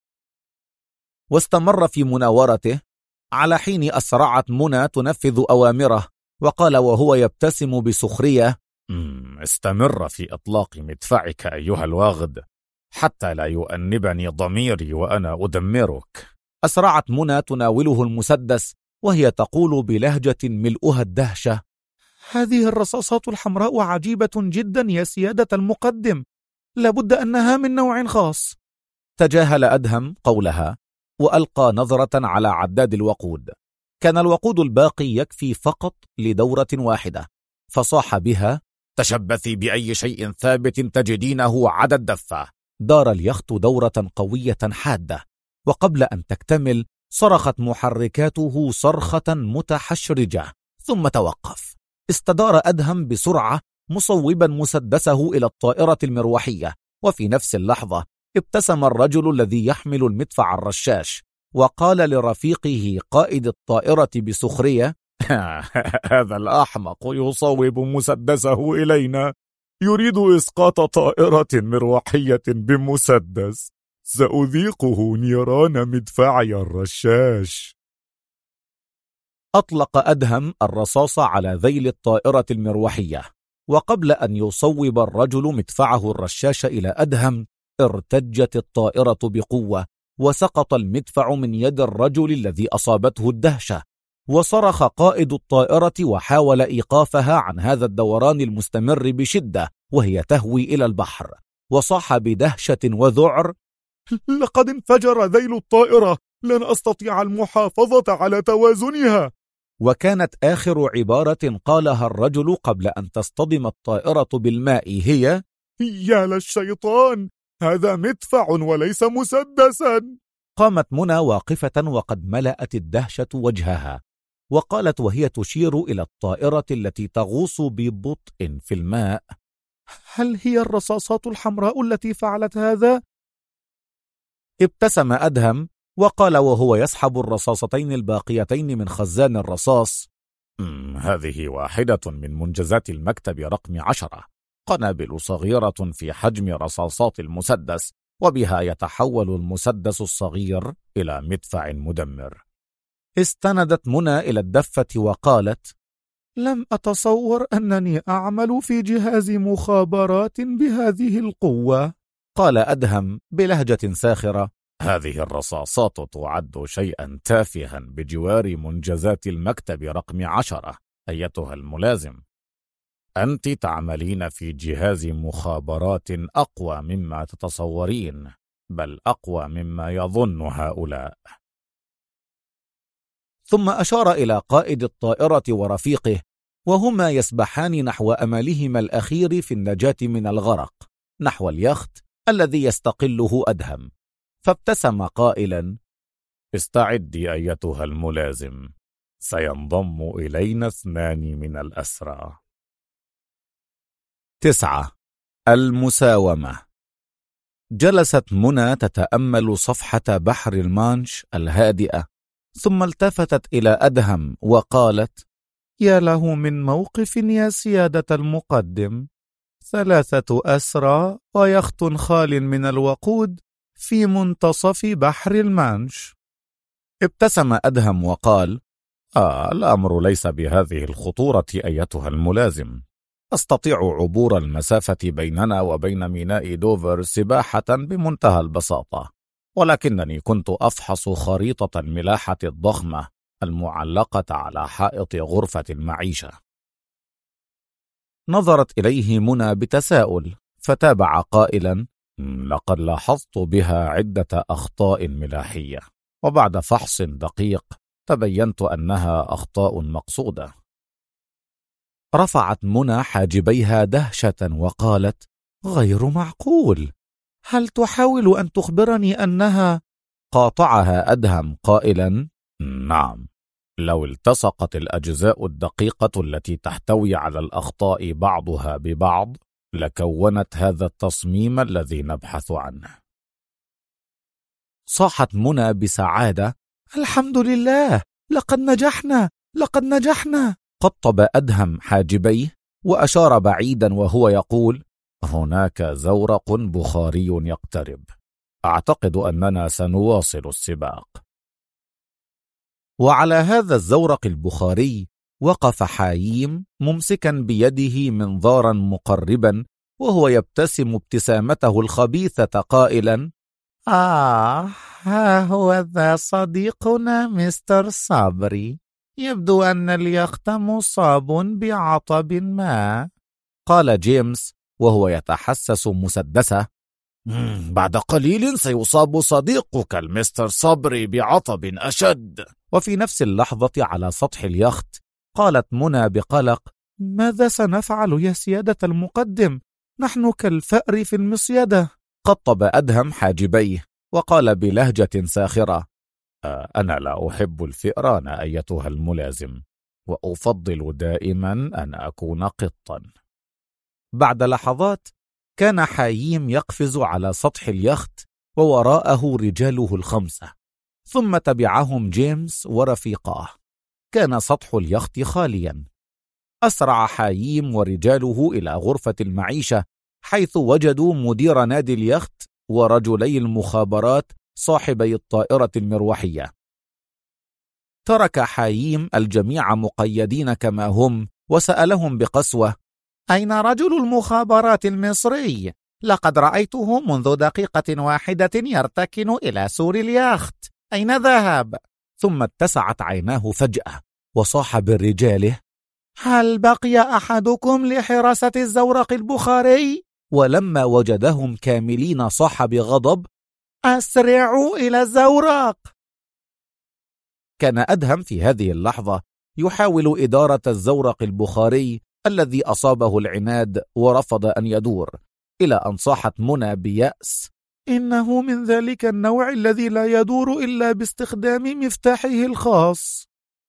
واستمر في مناورته، على حين أسرعت منى تنفذ أوامره، وقال وهو يبتسم بسخرية:
استمر في إطلاق مدفعك أيها الواغد حتى لا يؤنبني ضميري وأنا أدمرك.
أسرعت منى تناوله المسدس وهي تقول بلهجة ملؤها الدهشة:
هذه الرصاصات الحمراء عجيبة جدا يا سيادة المقدم، لابد أنها من نوع خاص.
تجاهل أدهم قولها وألقى نظرة على عداد الوقود. كان الوقود الباقي يكفي فقط لدورة واحدة، فصاح بها:
تشبثي بأي شيء ثابت تجدينه عدا الدفة.
دار اليخت دورة قوية حادة، وقبل أن تكتمل صرخت محركاته صرخة متحشرجة ثم توقف. استدار أدهم بسرعة مصوبا مسدسه إلى الطائرة المروحية، وفي نفس اللحظة ابتسم الرجل الذي يحمل المدفع الرشاش وقال لرفيقه قائد الطائرة بسخرية:
هذا الأحمق يصوب مسدسه إلينا، يريد إسقاط طائرة مروحية بمسدس، سأذيقه نيران مدفعي الرشاش.
أطلق أدهم الرصاص على ذيل الطائرة المروحية، وقبل أن يصوب الرجل مدفعه الرشاش إلى أدهم ارتجت الطائرة بقوة، وسقط المدفع من يد الرجل الذي أصابته الدهشة، وصرخ قائد الطائرة وحاول إيقافها عن هذا الدوران المستمر بشدة وهي تهوي إلى البحر، وصاح بدهشة وذعر:
لقد انفجر ذيل الطائرة، لن أستطيع المحافظة على توازنها.
وكانت آخر عبارة قالها الرجل قبل أن تصطدم الطائرة بالماء هي:
يا للشيطان، هذا مدفع وليس مسدسا.
قامت منى واقفة وقد ملأت الدهشة وجهها، وقالت وهي تشير إلى الطائرة التي تغوص ببطء في الماء:
هل هي الرصاصات الحمراء التي فعلت هذا؟
ابتسم أدهم وقال وهو يسحب الرصاصتين الباقيتين من خزان الرصاص:
هذه واحدة من منجزات المكتب رقم 10، قنابل صغيرة في حجم رصاصات المسدس، وبها يتحول المسدس الصغير إلى مدفع مدمر.
استندت منى إلى الدفة وقالت:
لم أتصور أنني أعمل في جهاز مخابرات بهذه القوة.
قال أدهم بلهجة ساخرة:
هذه الرصاصات تعد شيئا تافها بجوار منجزات المكتب رقم 10 أيتها الملازم. أنت تعملين في جهاز مخابرات أقوى مما تتصورين، بل أقوى مما يظن هؤلاء.
ثم أشار إلى قائد الطائرة ورفيقه وهما يسبحان نحو أملهما الأخير في النجاة من الغرق، نحو اليخت الذي يستقله أدهم، فابتسم قائلا:
استعدي أيتها الملازم، سينضم إلينا 2 من الأسرى.
9. المساومة. جلست منى تتأمل صفحة بحر المانش الهادئة، ثم التفتت إلى أدهم وقالت:
يا له من موقف يا سيادة المقدم، 3 أسرى ويخت خال من الوقود في منتصف بحر المانش.
ابتسم أدهم وقال: الأمر ليس بهذه الخطورة أيتها الملازم، أستطيع عبور المسافة بيننا وبين ميناء دوفر سباحة بمنتهى البساطة، ولكنني كنت أفحص خريطة الملاحة الضخمة المعلقة على حائط غرفة المعيشة. نظرت إليه منى بتساؤل، فتابع قائلا:
لقد لاحظت بها عدة أخطاء ملاحية، وبعد فحص دقيق تبينت أنها أخطاء مقصودة.
رفعت منى حاجبيها دهشة وقالت:
غير معقول، هل تحاول أن تخبرني أنها؟
قاطعها أدهم قائلا:
نعم، لو التصقت الأجزاء الدقيقة التي تحتوي على الأخطاء بعضها ببعض لكونت هذا التصميم الذي نبحث عنه.
صاحت منى بسعادة:
الحمد لله، لقد نجحنا، لقد نجحنا.
قطب أدهم حاجبيه وأشار بعيدا وهو يقول:
هناك زورق بخاري يقترب، أعتقد أننا سنواصل السباق.
وعلى هذا الزورق البخاري وقف حاييم ممسكا بيده منظارا مقربا وهو يبتسم ابتسامته الخبيثة قائلا:
ها هو ذا صديقنا مستر صبري، يبدو أن اليخت مصاب بعطب ما.
قال جيمس وهو يتحسس مسدسه:
بعد قليل سيصاب صديقك المستر صبري بعطب أشد.
وفي نفس اللحظة على سطح اليخت قالت منى بقلق:
ماذا سنفعل يا سيادة المقدم؟ نحن كالفأر في المصيدة.
قطب أدهم حاجبيه وقال بلهجة ساخرة: أنا لا أحب الفئران أيتها الملازم، وأفضل دائما أن أكون قطا. بعد لحظات كان حاييم يقفز على سطح اليخت ووراءه رجاله الخمسة، ثم تبعهم جيمس ورفيقاه. كان سطح اليخت خاليا. أسرع حاييم ورجاله إلى غرفة المعيشة، حيث وجدوا مدير نادي اليخت ورجلي المخابرات صاحبي الطائرة المروحية. ترك حاييم الجميع مقيدين كما هم وسألهم بقسوة:
أين رجل المخابرات المصري؟ لقد رأيته منذ دقيقة واحدة يرتكن إلى سور اليخت، أين ذهب؟
ثم اتسعت عيناه فجأة وصاح برجاله:
هل بقي أحدكم لحراسة الزورق البخاري؟
ولما وجدهم كاملين صاح بغضب:
أسرعوا إلى الزورق.
كان أدهم في هذه اللحظة يحاول إدارة الزورق البخاري الذي أصابه العناد ورفض أن يدور، إلى أن صاحت منى بيأس:
إنه من ذلك النوع الذي لا يدور إلا باستخدام مفتاحه الخاص.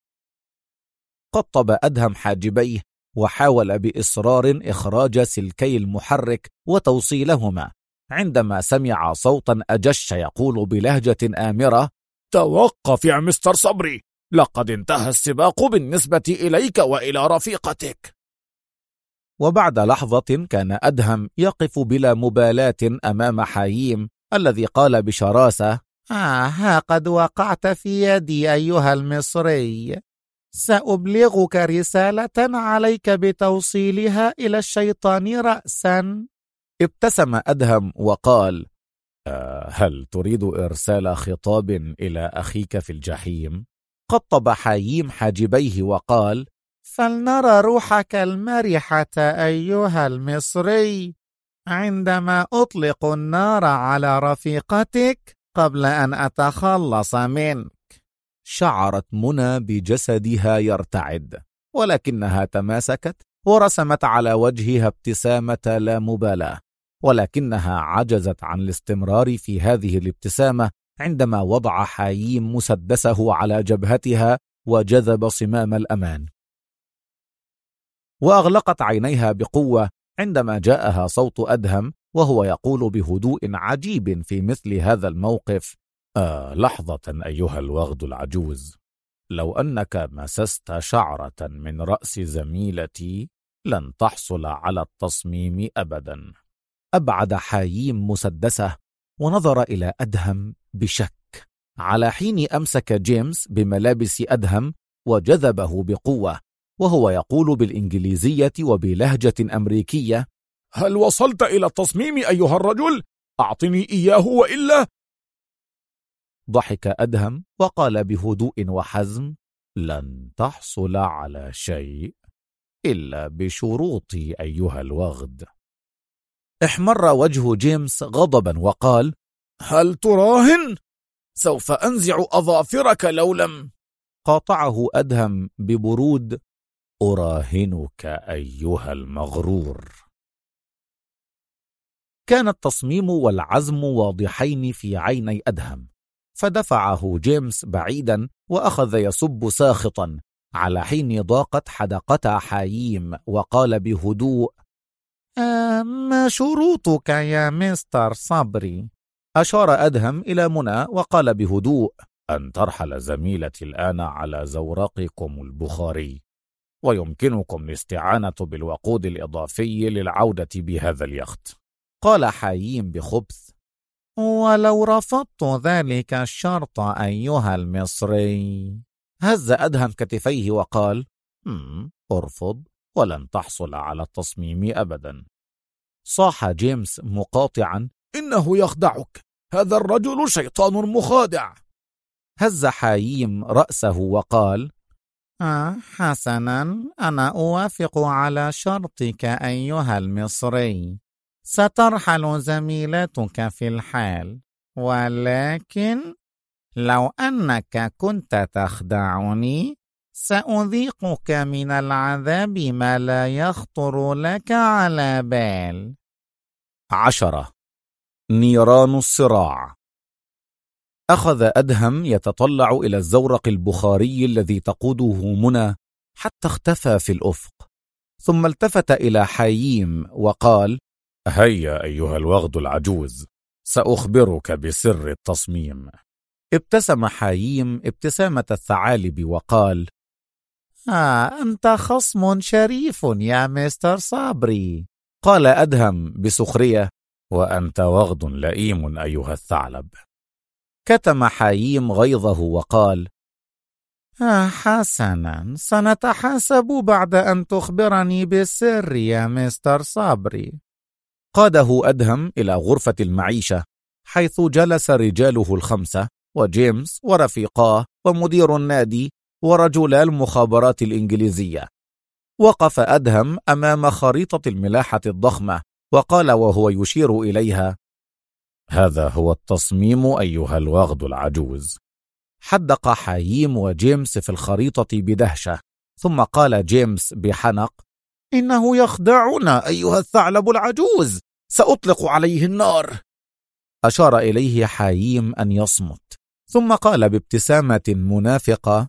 قطب أدهم حاجبيه وحاول بإصرار إخراج سلكي المحرك وتوصيلهما، عندما سمع صوتا أجش يقول بلهجة آمرة:
توقف يا مستر صبري، لقد انتهى السباق بالنسبة إليك وإلى رفيقتك.
وبعد لحظة كان أدهم يقف بلا مبالاة أمام حاييم الذي قال بشراسة:
ها قد وقعت في يدي أيها المصري، سأبلغك رسالة عليك بتوصيلها إلى الشيطان رأسا.
ابتسم أدهم وقال: هل تريد إرسال خطاب إلى أخيك في الجحيم؟ قطب حاييم حاجبيه وقال:
فلنرى روحك المرحة أيها المصري عندما أطلق النار على رفيقتك قبل أن أتخلص منك.
شعرت منى بجسدها يرتعد، ولكنها تماسكت ورسمت على وجهها ابتسامة لا مبالاة، ولكنها عجزت عن الاستمرار في هذه الابتسامة عندما وضع حاييم مسدسه على جبهتها وجذب صمام الأمان. وأغلقت عينيها بقوة عندما جاءها صوت أدهم وهو يقول بهدوء عجيب في مثل هذا الموقف: لحظة أيها الوغد العجوز، لو أنك مسست شعرة من رأس زميلتي لن تحصل على التصميم أبدا. أبعد حاييم مسدسه ونظر إلى أدهم بشك، على حين أمسك جيمس بملابس أدهم وجذبه بقوة وهو يقول بالإنجليزية وبلهجة أمريكية:
هل وصلت إلى التصميم أيها الرجل؟ أعطني إياه وإلا...
ضحك أدهم وقال بهدوء وحزم: لن تحصل على شيء إلا بشروطي أيها الوغد. احمر وجه جيمس غضبا وقال:
هل تراهن؟ سوف أنزع أظافرك لو لم...
قاطعه أدهم ببرود: أراهنك أيها المغرور. كان التصميم والعزم واضحين في عيني أدهم، فدفعه جيمس بعيدا وأخذ يسب ساخطا، على حين ضاقت حدقتا حاييم وقال بهدوء:
ما شروطك يا مستر صبري؟
أشار أدهم إلى منى وقال بهدوء: أن ترحل زميلتي الآن على زورقكم البخاري، ويمكنكم الاستعانة بالوقود الإضافي للعودة بهذا اليخت.
قال حاييم بخبث: ولو رفضت ذلك الشرط أيها المصري.
هز أدهم كتفيه وقال:
ارفض ولن تحصل على التصميم أبدا.
صاح جيمس مقاطعا:
إنه يخدعك، هذا الرجل شيطان مخادع.
هز حاييم رأسه وقال:
حسنا، أنا أوافق على شرطك أيها المصري. سترحل زميلتك في الحال، ولكن لو أنك كنت تخدعني سأذيقك من العذاب ما لا يخطر لك على بال.
10. نيران الصراع. أخذ أدهم يتطلع إلى الزورق البخاري الذي تقوده منى حتى اختفى في الأفق، ثم التفت إلى حاييم وقال:
هيا أيها الوغد العجوز، سأخبرك بسر التصميم.
ابتسم حاييم ابتسامة الثعالب وقال:
أنت خصم شريف يا مستر صابري.
قال أدهم بسخرية:
وأنت وغد لئيم أيها الثعلب.
كتم حاييم غيظه وقال:
حسنا، سنتحاسب بعد أن تخبرني بالسر يا مستر صابري.
قاده أدهم إلى غرفة المعيشة، حيث جلس رجاله الخمسة وجيمس ورفيقاه ومدير النادي ورجلا المخابرات الإنجليزية. وقف أدهم أمام خريطة الملاحة الضخمة وقال وهو يشير إليها:
هذا هو التصميم أيها الوغد العجوز.
حدق حاييم وجيمس في الخريطة بدهشة، ثم قال جيمس بحنق:
إنه يخدعنا أيها الثعلب العجوز، سأطلق عليه النار.
أشار إليه حاييم أن يصمت، ثم قال بابتسامة منافقة: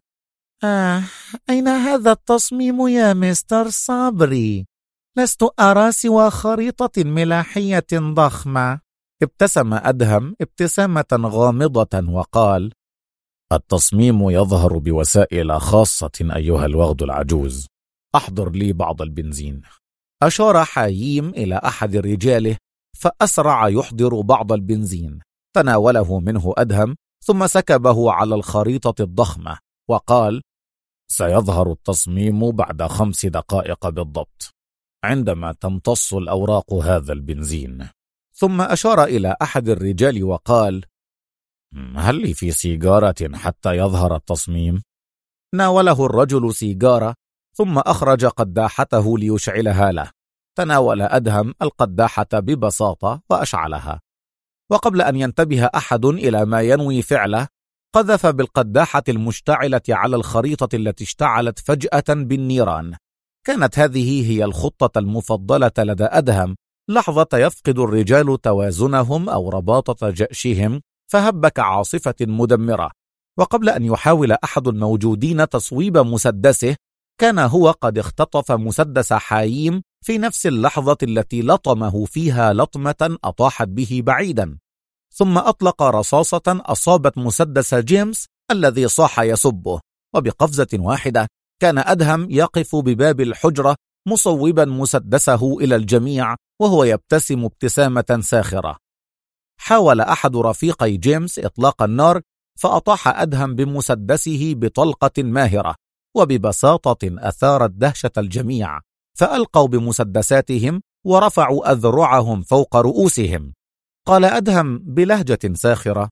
أين هذا التصميم يا مستر صابري؟ لست أرى سوى خريطة ملاحية ضخمة.
ابتسم أدهم ابتسامة غامضة وقال:
التصميم يظهر بوسائل خاصة أيها الوغد العجوز، أحضر لي بعض البنزين.
أشار حاييم إلى أحد رجاله فأسرع يحضر بعض البنزين، تناوله منه أدهم ثم سكبه على الخريطة الضخمة وقال:
سيظهر التصميم بعد 5 دقائق بالضبط، عندما تمتص الأوراق هذا البنزين.
ثم أشار إلى أحد الرجال وقال:
هل لي في سيجارة حتى يظهر التصميم؟
ناوله الرجل سيجارة ثم أخرج قداحته ليشعلها له. تناول أدهم القداحة ببساطة وأشعلها، وقبل أن ينتبه أحد إلى ما ينوي فعله قذف بالقداحة المشتعلة على الخريطة التي اشتعلت فجأة بالنيران. كانت هذه هي الخطة المفضلة لدى أدهم، لحظة يفقد الرجال توازنهم أو رباطة جأشهم فهب كعاصفة مدمرة، وقبل أن يحاول أحد الموجودين تصويب مسدسه كان هو قد اختطف مسدس حاييم في نفس اللحظة التي لطمه فيها لطمة أطاحت به بعيدا، ثم أطلق رصاصة أصابت مسدس جيمس الذي صاح يسبه، وبقفزة واحدة كان أدهم يقف بباب الحجرة مصوبا مسدسه إلى الجميع وهو يبتسم ابتسامة ساخرة. حاول أحد رفيقي جيمس إطلاق النار، فأطاح أدهم بمسدسه بطلقة ماهرة، وببساطة أثارت دهشة الجميع، فألقوا بمسدساتهم ورفعوا أذرعهم فوق رؤوسهم. قال أدهم بلهجة ساخرة: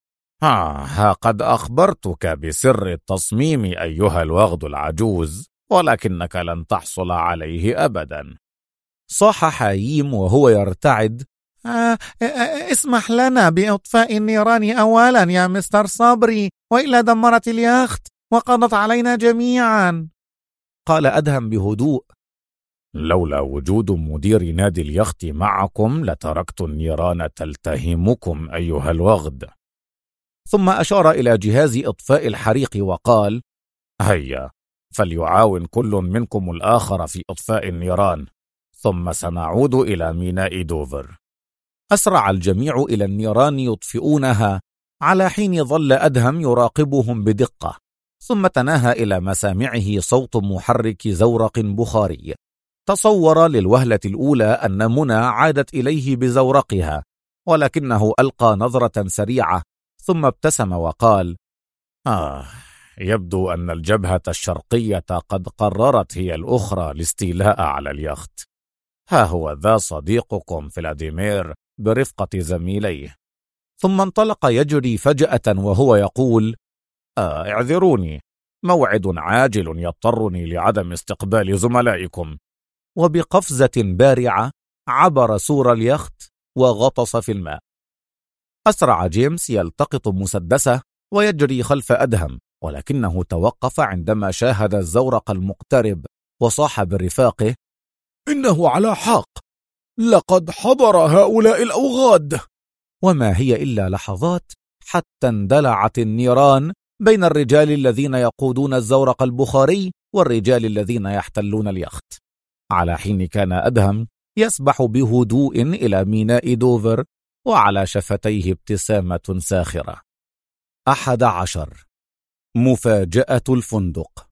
ها قد أخبرتك بسر التصميم أيها الوغد العجوز، ولكنك لن تحصل عليه أبدا.
صاح حاييم وهو يرتعد:
اسمح لنا بإطفاء النيران أولا يا مستر صابري، وإلا دمرت اليخت وقضت علينا جميعا.
قال أدهم بهدوء:
لولا وجود مدير نادي اليخت معكم لتركت النيران تلتهمكم أيها الوغد.
ثم أشار إلى جهاز إطفاء الحريق وقال:
هيا، فليعاون كل منكم الآخر في إطفاء النيران، ثم سنعود إلى ميناء دوفر.
أسرع الجميع إلى النيران يطفئونها، على حين ظل أدهم يراقبهم بدقة، ثم تناهى إلى مسامعه صوت محرك زورق بخاري. تصور للوهلة الأولى أن منى عادت إليه بزورقها، ولكنه ألقى نظرة سريعة ثم ابتسم وقال:
يبدو أن الجبهة الشرقية قد قررت هي الأخرى الاستيلاء على اليخت. ها هو ذا صديقكم فلاديمير برفقة زميليه.
ثم انطلق يجري فجأة وهو يقول:
اعذروني، موعد عاجل يضطرني لعدم استقبال زملائكم.
وبقفزة بارعة عبر سور اليخت وغطس في الماء. أسرع جيمس يلتقط مسدسه ويجري خلف أدهم، ولكنه توقف عندما شاهد الزورق المقترب وصاح برفاقه:
إنه على حق، لقد حضر هؤلاء الأوغاد.
وما هي إلا لحظات حتى اندلعت النيران بين الرجال الذين يقودون الزورق البخاري والرجال الذين يحتلون اليخت، على حين كان أدهم يسبح بهدوء إلى ميناء دوفر وعلى شفتيه ابتسامة ساخرة. 11. مفاجأة الفندق.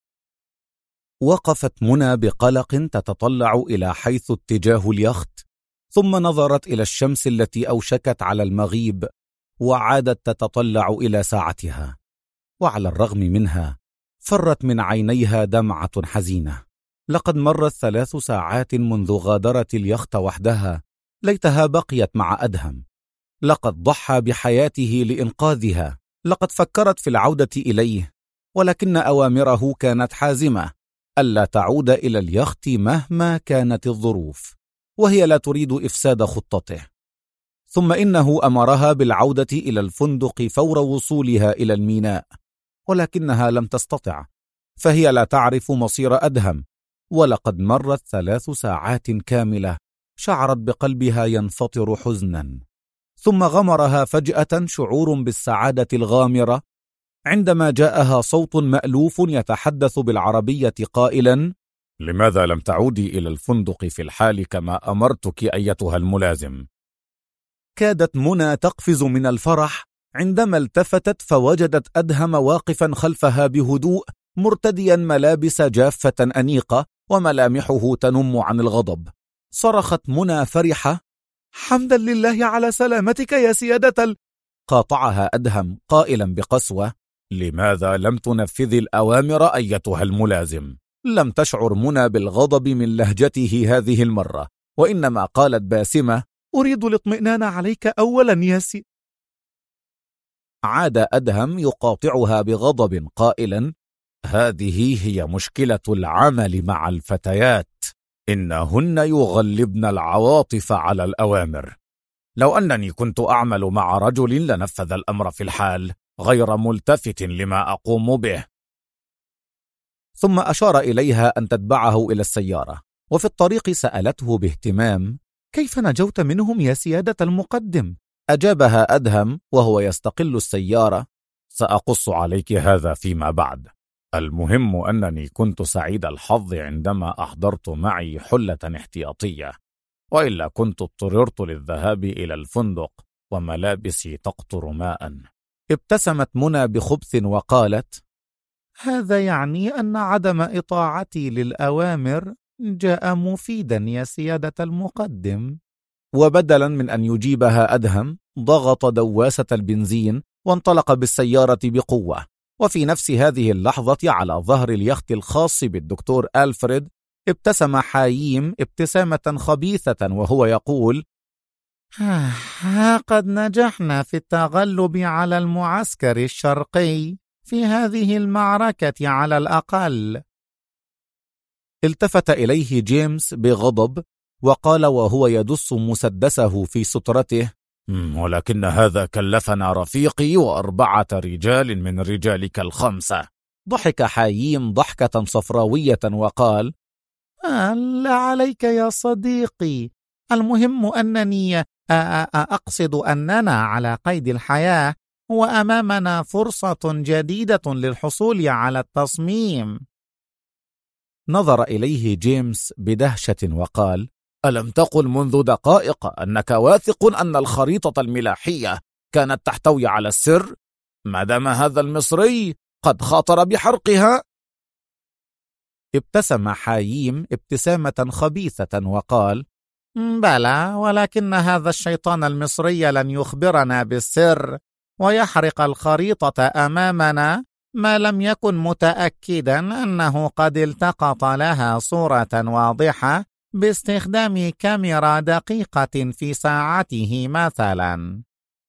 وقفت منى بقلق تتطلع إلى حيث اتجاه اليخت، ثم نظرت إلى الشمس التي أوشكت على المغيب، وعادت تتطلع إلى ساعتها، وعلى الرغم منها فرت من عينيها دمعة حزينة. لقد مرت 3 ساعات منذ غادرت اليخت وحدها، ليتها بقيت مع أدهم. لقد ضحى بحياته لإنقاذها، لقد فكرت في العودة إليه، ولكن أوامره كانت حازمة: ألا تعود إلى اليخت مهما كانت الظروف، وهي لا تريد إفساد خطته. ثم إنه أمرها بالعودة إلى الفندق فور وصولها إلى الميناء، ولكنها لم تستطع، فهي لا تعرف مصير أدهم. ولقد مرت 3 ساعات كاملة شعرت بقلبها ينفطر حزنا. ثم غمرها فجأة شعور بالسعادة الغامرة عندما جاءها صوت مألوف يتحدث بالعربية قائلا:
لماذا لم تعودي إلى الفندق في الحال كما أمرتك أيتها الملازم؟
كادت منى تقفز من الفرح عندما التفتت فوجدت أدهم واقفا خلفها بهدوء، مرتديا ملابس جافة أنيقة وملامحه تنم عن الغضب. صرخت منى فرحة: حمدا لله على سلامتك يا سيادة قاطعها أدهم قائلا بقسوة:
لماذا لم تنفذي الأوامر أيتها الملازم؟
لم تشعر منى بالغضب من لهجته هذه المرة، وإنما قالت باسمة: أريد الاطمئنان عليك أولا يا سي. عاد أدهم يقاطعها بغضب قائلا:
هذه هي مشكلة العمل مع الفتيات، إنهن يغلبن العواطف على الأوامر. لو أنني كنت أعمل مع رجل لنفذ الأمر في الحال، غير ملتفت لما أقوم به.
ثم أشار إليها أن تتبعه إلى السيارة، وفي الطريق سألته باهتمام: كيف نجوت منهم يا سيادة المقدم؟ أجابها أدهم وهو يستقل السيارة:
سأقص عليك هذا فيما بعد. المهم أنني كنت سعيد الحظ عندما أحضرت معي حلة احتياطية، وإلا كنت اضطررت للذهاب إلى الفندق وملابسي تقطر ماء.
ابتسمت منى بخبث وقالت: هذا يعني أن عدم إطاعتي للأوامر جاء مفيدا يا سيادة المقدم. وبدلا من أن يجيبها أدهم ضغط دواسة البنزين وانطلق بالسيارة بقوة. وفي نفس هذه اللحظة على ظهر اليخت الخاص بالدكتور ألفريد ابتسم حاييم ابتسامة خبيثة وهو يقول: قد نجحنا في التغلب على المعسكر الشرقي في هذه المعركة على الأقل. التفت إليه جيمس بغضب وقال وهو يدس مسدسه في سترته:
ولكن هذا كلفنا رفيقي و4 رجال من رجالك ال5.
ضحك حاييم ضحكة صفراوية وقال: لا عليك يا صديقي، المهم أنني أقصد أننا على قيد الحياة وأمامنا فرصة جديدة للحصول على التصميم. نظر إليه جيمس بدهشة وقال:
ألم تقل منذ دقائق أنك واثق أن الخريطة الملاحية كانت تحتوي على السر، ما دام هذا المصري قد خاطر بحرقها؟
ابتسم حاييم ابتسامة خبيثة وقال: بلى، ولكن هذا الشيطان المصري لن يخبرنا بالسر ويحرق الخريطة أمامنا
ما لم يكن متأكدا أنه قد التقط لها صورة واضحة باستخدام كاميرا دقيقة في ساعته مثلا.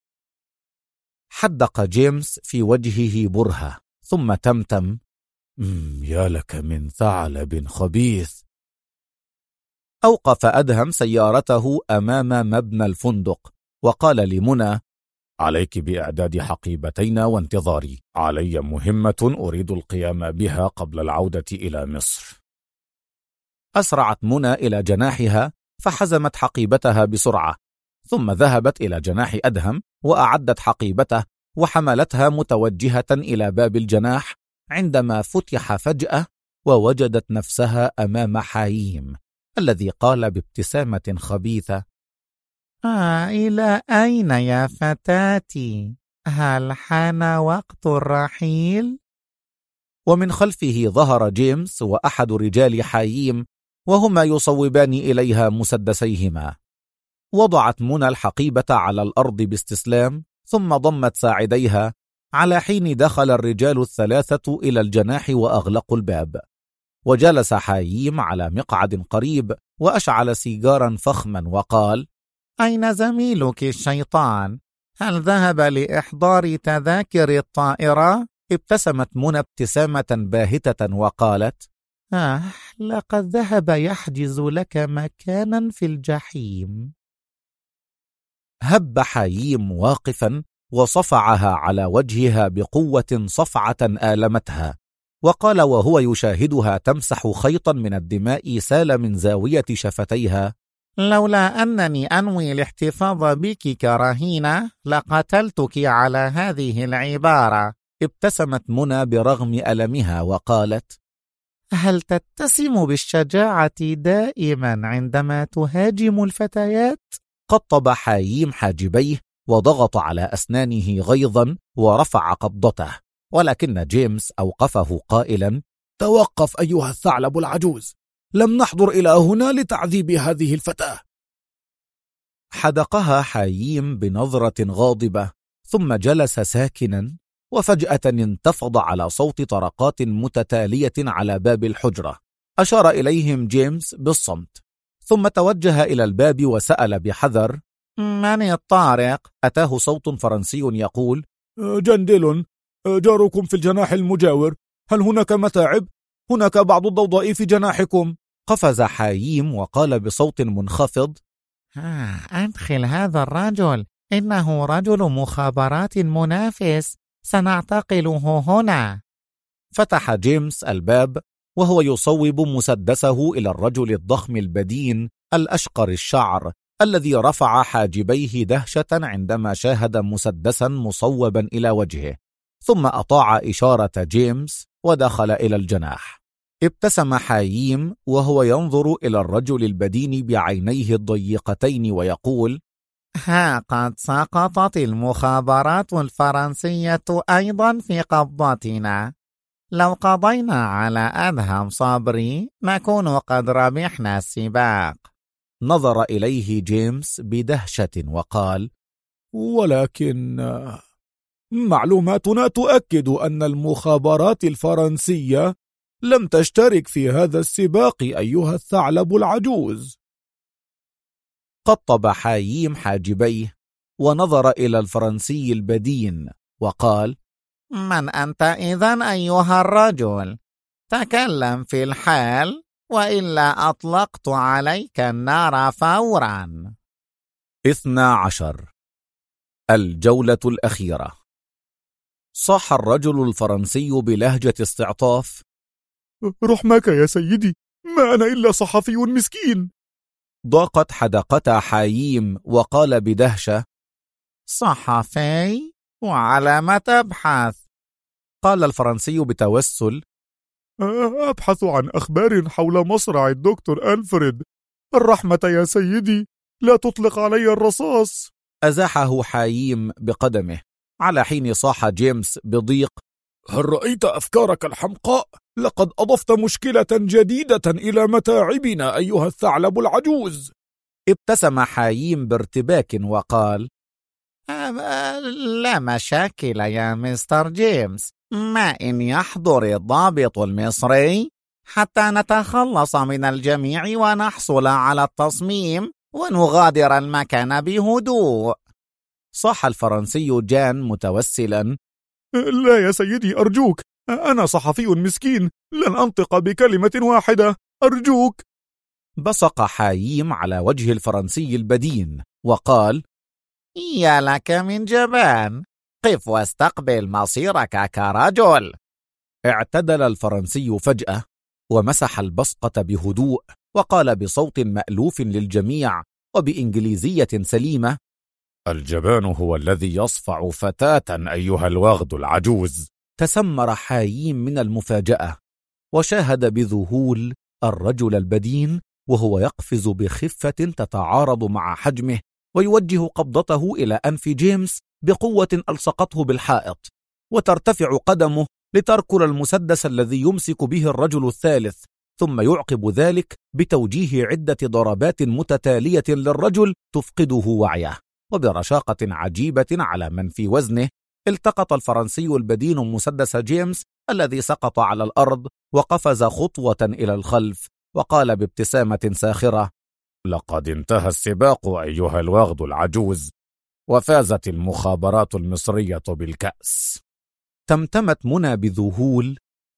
حدق جيمس في وجهه برهة ثم تمتم: يا لك من ثعلب خبيث. أوقف أدهم سيارته أمام مبنى الفندق وقال لمنى: عليك بإعداد حقيبتين وانتظاري، علي مهمة أريد القيام بها قبل العودة إلى مصر. أسرعت منى إلى جناحها فحزمت حقيبتها بسرعة، ثم ذهبت إلى جناح أدهم وأعدت حقيبته وحملتها متوجهة إلى باب الجناح، عندما فتح فجأة ووجدت نفسها أمام حاييم الذي قال بابتسامة خبيثة:
إلى أين يا فتاتي؟ هل حان وقت الرحيل؟
ومن خلفه ظهر جيمس وأحد رجال حاييم وهما يصوبان إليها مسدسيهما. وضعت منى الحقيبة على الأرض باستسلام، ثم ضمت ساعديها، على حين دخل الرجال الثلاثة إلى الجناح وأغلقوا الباب. وجلس حاييم على مقعد قريب وأشعل سيجارا فخما وقال:
أين زميلك الشيطان؟ هل ذهب لإحضار تذاكر الطائرة؟
ابتسمت منى ابتسامة باهتة وقالت:
لقد ذهب يحجز لك مكانا في الجحيم.
هب حاييم واقفا وصفعها على وجهها بقوة صفعة آلمتها، وقال وهو يشاهدها تمسح خيطا من الدماء سال من زاوية شفتيها:
لولا أنني أنوي الاحتفاظ بك كرهينة لقتلتك على هذه العبارة.
ابتسمت منى برغم ألمها وقالت:
هل تتسم بالشجاعة دائما عندما تهاجم الفتيات؟
قطب حاييم حاجبيه وضغط على أسنانه غيظا ورفع قبضته، ولكن جيمس أوقفه قائلا: توقف أيها الثعلب العجوز، لم نحضر إلى هنا لتعذيب هذه الفتاة. حدقها حاييم بنظرة غاضبة ثم جلس ساكنا، وفجأة انتفض على صوت طرقات متتالية على باب الحجرة. أشار إليهم جيمس بالصمت، ثم توجه إلى الباب وسأل بحذر:
من الطارق؟
أتاه صوت فرنسي يقول:
جندل، جاركم في الجناح المجاور، هل هناك متاعب؟ هناك بعض الضوضاء في جناحكم.
قفز حاييم وقال بصوت منخفض:
أدخل هذا الرجل، إنه رجل مخابرات منافس، سنعتقله هنا.
فتح جيمس الباب وهو يصوب مسدسه إلى الرجل الضخم البدين الأشقر الشعر الذي رفع حاجبيه دهشة عندما شاهد مسدسا مصوبا إلى وجهه، ثم أطاع إشارة جيمس ودخل إلى الجناح. ابتسم حاييم وهو ينظر إلى الرجل البدين بعينيه الضيقتين ويقول:
قد سقطت المخابرات الفرنسية أيضا في قبضتنا. لو قضينا على أدهم صبري نكون قد ربحنا السباق.
نظر إليه جيمس بدهشة وقال:
ولكن معلوماتنا تؤكد أن المخابرات الفرنسية لم تشترك في هذا السباق أيها الثعلب العجوز.
قطب حاييم حاجبيه ونظر إلى الفرنسي البدين وقال:
من أنت إذن أيها الرجل؟ تكلم في الحال وإلا أطلقت عليك النار فورا.
12. الجولة الأخيرة. صاح الرجل الفرنسي بلهجة استعطاف:
رحمك يا سيدي، ما أنا إلا صحفي مسكين.
ضاقت حدقة حاييم وقال بدهشة:
صحفي؟ وعلى ما تبحث؟
قال الفرنسي بتوسل:
أبحث عن أخبار حول مصرع الدكتور ألفريد. الرحمة يا سيدي، لا تطلق علي الرصاص.
أزاحه حاييم بقدمه، على حين صاح جيمس بضيق:
هل رأيت أفكارك الحمقاء؟ لقد أضفت مشكلة جديدة إلى متاعبنا أيها الثعلب العجوز.
ابتسم حاييم بارتباك وقال:
لا مشاكل يا مستر جيمس،
ما إن يحضر الضابط المصري حتى نتخلص من الجميع ونحصل على التصميم ونغادر المكان بهدوء.
صاح الفرنسي جان متوسلا:
لا يا سيدي أرجوك، أنا صحفي مسكين، لن أنطق بكلمة واحدة، أرجوك.
بصق حاييم على وجه الفرنسي البدين وقال:
يا لك من جبان، قف واستقبل مصيرك كرجل.
اعتدل الفرنسي فجأة ومسح البصقة بهدوء وقال بصوت مألوف للجميع وبإنجليزية سليمة:
الجبان هو الذي يصفع فتاة أيها الوغد العجوز.
تسمر حاييم من المفاجأة وشاهد بذهول الرجل البدين وهو يقفز بخفة تتعارض مع حجمه ويوجه قبضته إلى أنف جيمس بقوة ألصقته بالحائط، وترتفع قدمه لتركل المسدس الذي يمسك به الرجل الثالث، ثم يعقب ذلك بتوجيه عدة ضربات متتالية للرجل تفقده وعيه. وبرشاقة عجيبة على من في وزنه التقط الفرنسي البدين مسدس جيمس الذي سقط على الأرض وقفز خطوة إلى الخلف وقال بابتسامة ساخرة:
لقد انتهى السباق أيها الوغد العجوز، وفازت المخابرات المصرية بالكأس.
تمتمت منى بذهول: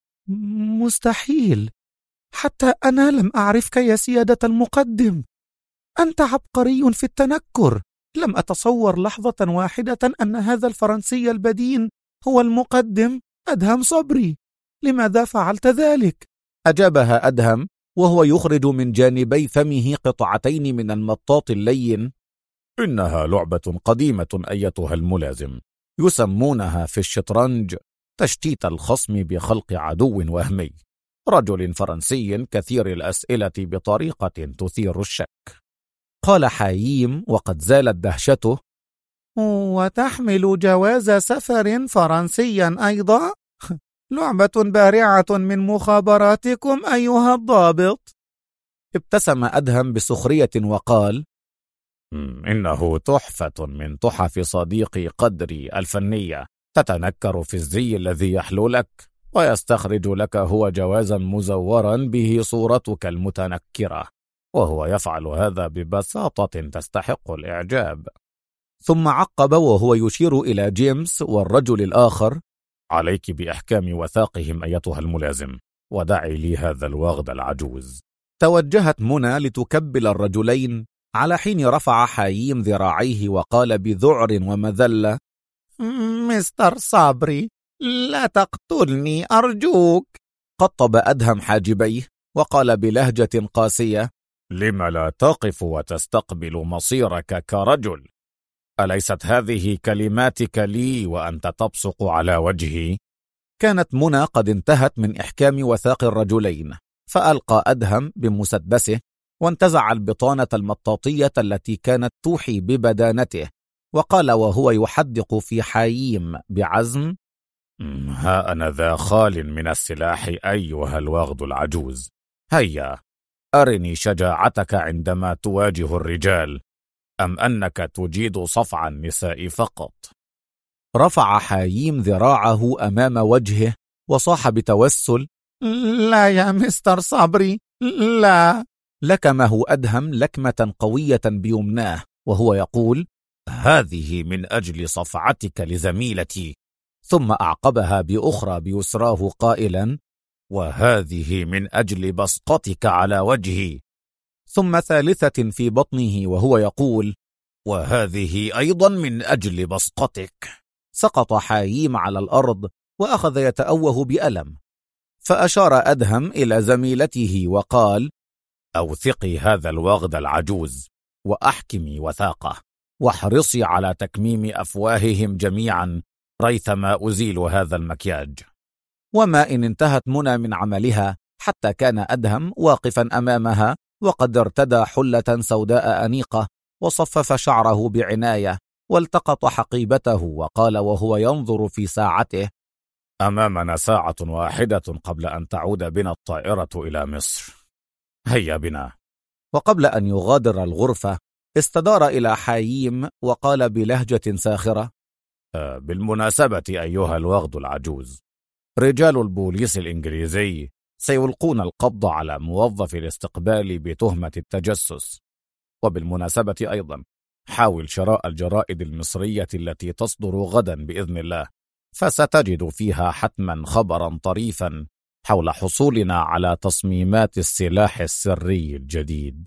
مستحيل، حتى أنا لم أعرفك يا سيادة المقدم، أنت عبقري في التنكر، لم أتصور لحظة واحدة أن هذا الفرنسي البدين هو المقدم أدهم صبري، لماذا فعلت ذلك؟
أجابها أدهم وهو يخرج من جانبي فمه قطعتين من المطاط اللين:
إنها لعبة قديمة أيتها الملازم،
يسمونها في الشطرنج تشتيت الخصم بخلق عدو وهمي، رجل فرنسي كثير الأسئلة بطريقة تثير الشك. قال حاييم وقد زالت دهشته:
وتحمل جواز سفر فرنسيا أيضا؟ لعبة بارعة من مخابراتكم أيها الضابط.
ابتسم أدهم بسخرية وقال:
إنه تحفة من تحف صديقي قدري الفنية، تتنكر في الزي الذي يحلو لك ويستخرج لك هو جوازا مزورا به صورتك المتنكرة، وهو يفعل هذا ببساطة تستحق الإعجاب.
ثم عقب وهو يشير إلى جيمس والرجل الآخر:
عليك بإحكام وثاقهم أيتها الملازم، ودعي لي هذا الوغد العجوز.
توجهت منى لتكبل الرجلين على حين رفع حاييم ذراعيه وقال بذعر ومذلة:
مستر صبري، لا تقتلني أرجوك.
قطب أدهم حاجبيه وقال بلهجة قاسية:
لم لا تقف وتستقبل مصيرك كرجل؟ أليست هذه كلماتك لي وأنت تبصق على وجهي؟
كانت منى قد انتهت من إحكام وثاق الرجلين، فألقى أدهم بمسدسه وانتزع البطانة المطاطية التي كانت توحي ببدانته، وقال وهو يحدق في حاييم بعزم:
ها أنا ذا خال من السلاح أيها الوغد العجوز، هيا أرني شجاعتك عندما تواجه الرجال، أم أنك تجيد صفع النساء فقط؟
رفع حاييم ذراعه أمام وجهه وصاح بتوسل:
لا يا مستر صبري، لا.
لكمه أدهم لكمة قوية بيمناه وهو يقول:
هذه من أجل صفعتك لزميلتي.
ثم أعقبها بأخرى بيسراه قائلا:
وهذه من أجل بصقتك على وجهي.
ثم ثالثة في بطنه وهو يقول:
وهذه أيضا من أجل بصقتك.
سقط حاييم على الأرض وأخذ يتأوه بألم، فأشار أدهم إلى زميلته وقال:
أوثقي هذا الوغد العجوز وأحكمي وثاقه، واحرصي على تكميم أفواههم جميعا ريثما أزيل هذا المكياج.
وما إن انتهت منى من عملها حتى كان أدهم واقفا أمامها وقد ارتدى حلة سوداء أنيقة وصفف شعره بعناية والتقط حقيبته وقال وهو ينظر في ساعته:
أمامنا ساعة واحدة قبل أن تعود بنا الطائرة إلى مصر، هيا بنا.
وقبل أن يغادر الغرفة استدار إلى حاييم وقال بلهجة ساخرة:
بالمناسبة أيها الوغد العجوز، رجال البوليس الإنجليزي سيلقون القبض على موظف الاستقبال بتهمة التجسس. وبالمناسبة أيضا حاول شراء الجرائد المصرية التي تصدر غدا بإذن الله، فستجد فيها حتما خبرا طريفا حول حصولنا على تصميمات السلاح السري الجديد.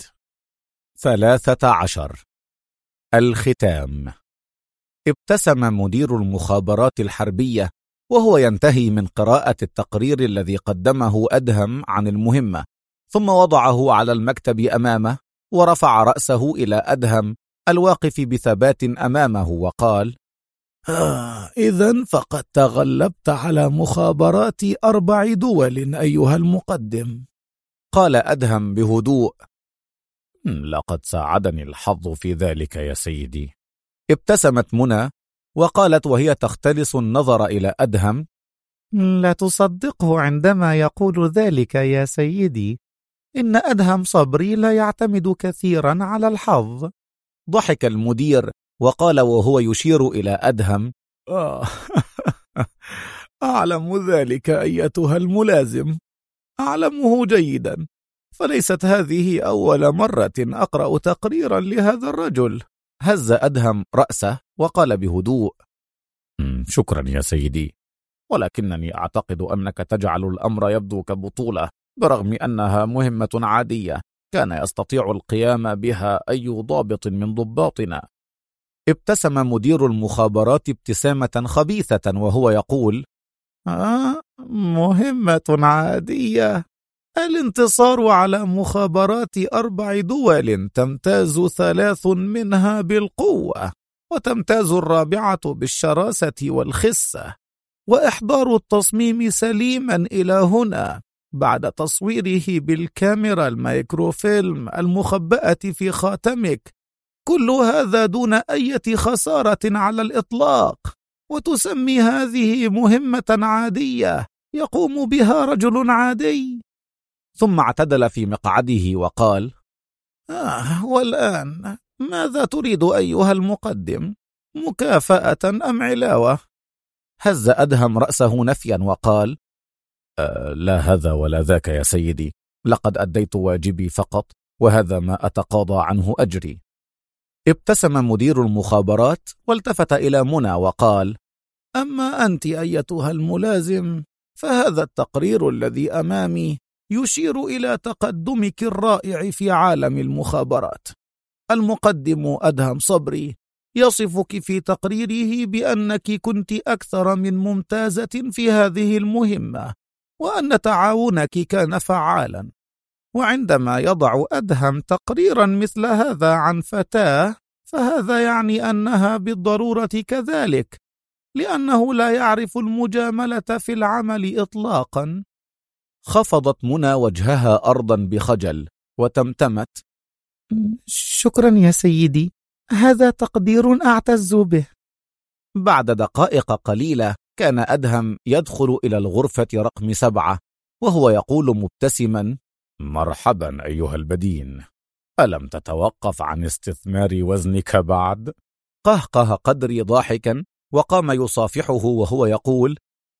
13. الختام. ابتسم مدير المخابرات الحربية وهو ينتهي من قراءة التقرير الذي قدمه أدهم عن المهمة، ثم وضعه على المكتب أمامه ورفع رأسه إلى أدهم الواقف بثبات أمامه وقال:
إذن فقد تغلبت على مخابرات 4 دول أيها المقدم.
قال أدهم بهدوء: لقد ساعدني الحظ في ذلك يا سيدي. ابتسمت منى وقالت وهي تختلس النظر إلى أدهم:
لا تصدقه عندما يقول ذلك يا سيدي، إن أدهم صبري لا يعتمد كثيرا على الحظ.
ضحك المدير وقال وهو يشير إلى أدهم:
أعلم ذلك أيتها الملازم، أعلمه جيدا، فليست هذه أول مرة أقرأ تقريرا لهذا الرجل.
هز أدهم رأسه وقال بهدوء: شكرا يا سيدي، ولكنني أعتقد أنك تجعل الأمر يبدو كبطولة، برغم أنها مهمة عادية كان يستطيع القيام بها أي ضابط من ضباطنا. ابتسم مدير المخابرات ابتسامة خبيثة وهو يقول:
مهمة عادية؟ الانتصار على مخابرات 4 دول تمتاز 3 منها بالقوة، وتمتاز 4 بالشراسة والخسة، وإحضار التصميم سليما إلى هنا بعد تصويره بالكاميرا الميكروفيلم المخبأة في خاتمك، كل هذا دون أي خسارة على الإطلاق، وتسمي هذه مهمة عادية يقوم بها رجل عادي؟
ثم اعتدل في مقعده وقال:
والآن ماذا تريد أيها المقدم؟ مكافأة أم علاوة؟
هز أدهم رأسه نفيا وقال: لا هذا ولا ذاك يا سيدي، لقد أديت واجبي فقط، وهذا ما أتقاضى عنه أجري. ابتسم مدير المخابرات والتفت إلى منى وقال:
أما أنت أيتها الملازم، فهذا التقرير الذي أمامي يشير إلى تقدمك الرائع في عالم المخابرات. المقدم أدهم صبري يصفك في تقريره بأنك كنت أكثر من ممتازة في هذه المهمة، وأن تعاونك كان فعالا. وعندما يضع أدهم تقريرا مثل هذا عن فتاة، فهذا يعني أنها بالضرورة كذلك، لأنه لا يعرف المجاملة في العمل إطلاقا.
خفضت منى وجهها أرضا بخجل وتمتمت:
شكرا يا سيدي، هذا تقدير أعتز به.
بعد دقائق قليلة كان أدهم يدخل إلى الغرفة رقم 7 وهو يقول مبتسما: مرحبا أيها البدين، ألم تتوقف عن استثمار وزنك بعد؟ قهقه قدري ضاحكا وقام يصافحه وهو يقول: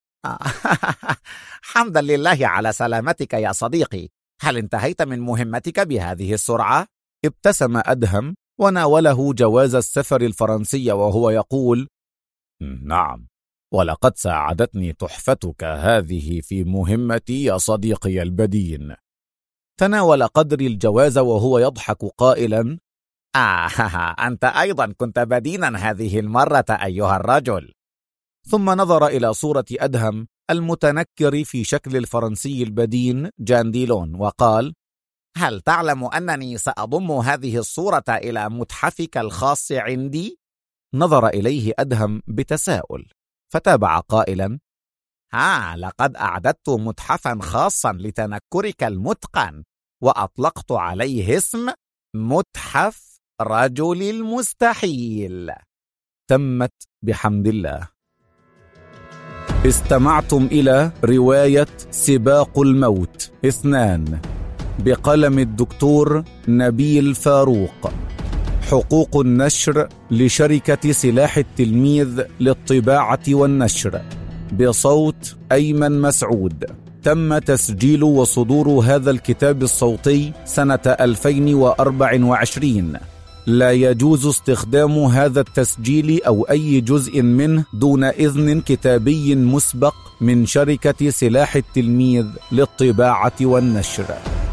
حمدا لله على سلامتك يا صديقي، هل انتهيت من مهمتك بهذه السرعة؟
ابتسم أدهم وناوله جواز السفر الفرنسي وهو يقول: نعم، ولقد ساعدتني تحفتك هذه في مهمتي يا صديقي البدين. تناول قدري الجواز وهو يضحك قائلا:
أنت أيضا كنت بدينا هذه المرة أيها الرجل.
ثم نظر إلى صورة أدهم المتنكر في شكل الفرنسي البدين جان ديلون وقال:
هل تعلم أنني سأضم هذه الصورة إلى متحفك الخاص عندي؟
نظر إليه أدهم بتساؤل فتابع قائلا:
لقد أعددت متحفا خاصا لتنكرك المتقن، وأطلقت عليه اسم متحف رجل المستحيل.
تمت بحمد الله. استمعتم إلى رواية سباق الموت 2 بقلم الدكتور نبيل فاروق. حقوق النشر لشركة سلاح التلميذ للطباعة والنشر.
بصوت أيمن مسعود. تم تسجيل وصدور هذا الكتاب الصوتي سنة 2024. لا يجوز استخدام هذا التسجيل أو أي جزء منه دون إذن كتابي مسبق من شركة سلاح التلميذ للطباعة والنشر.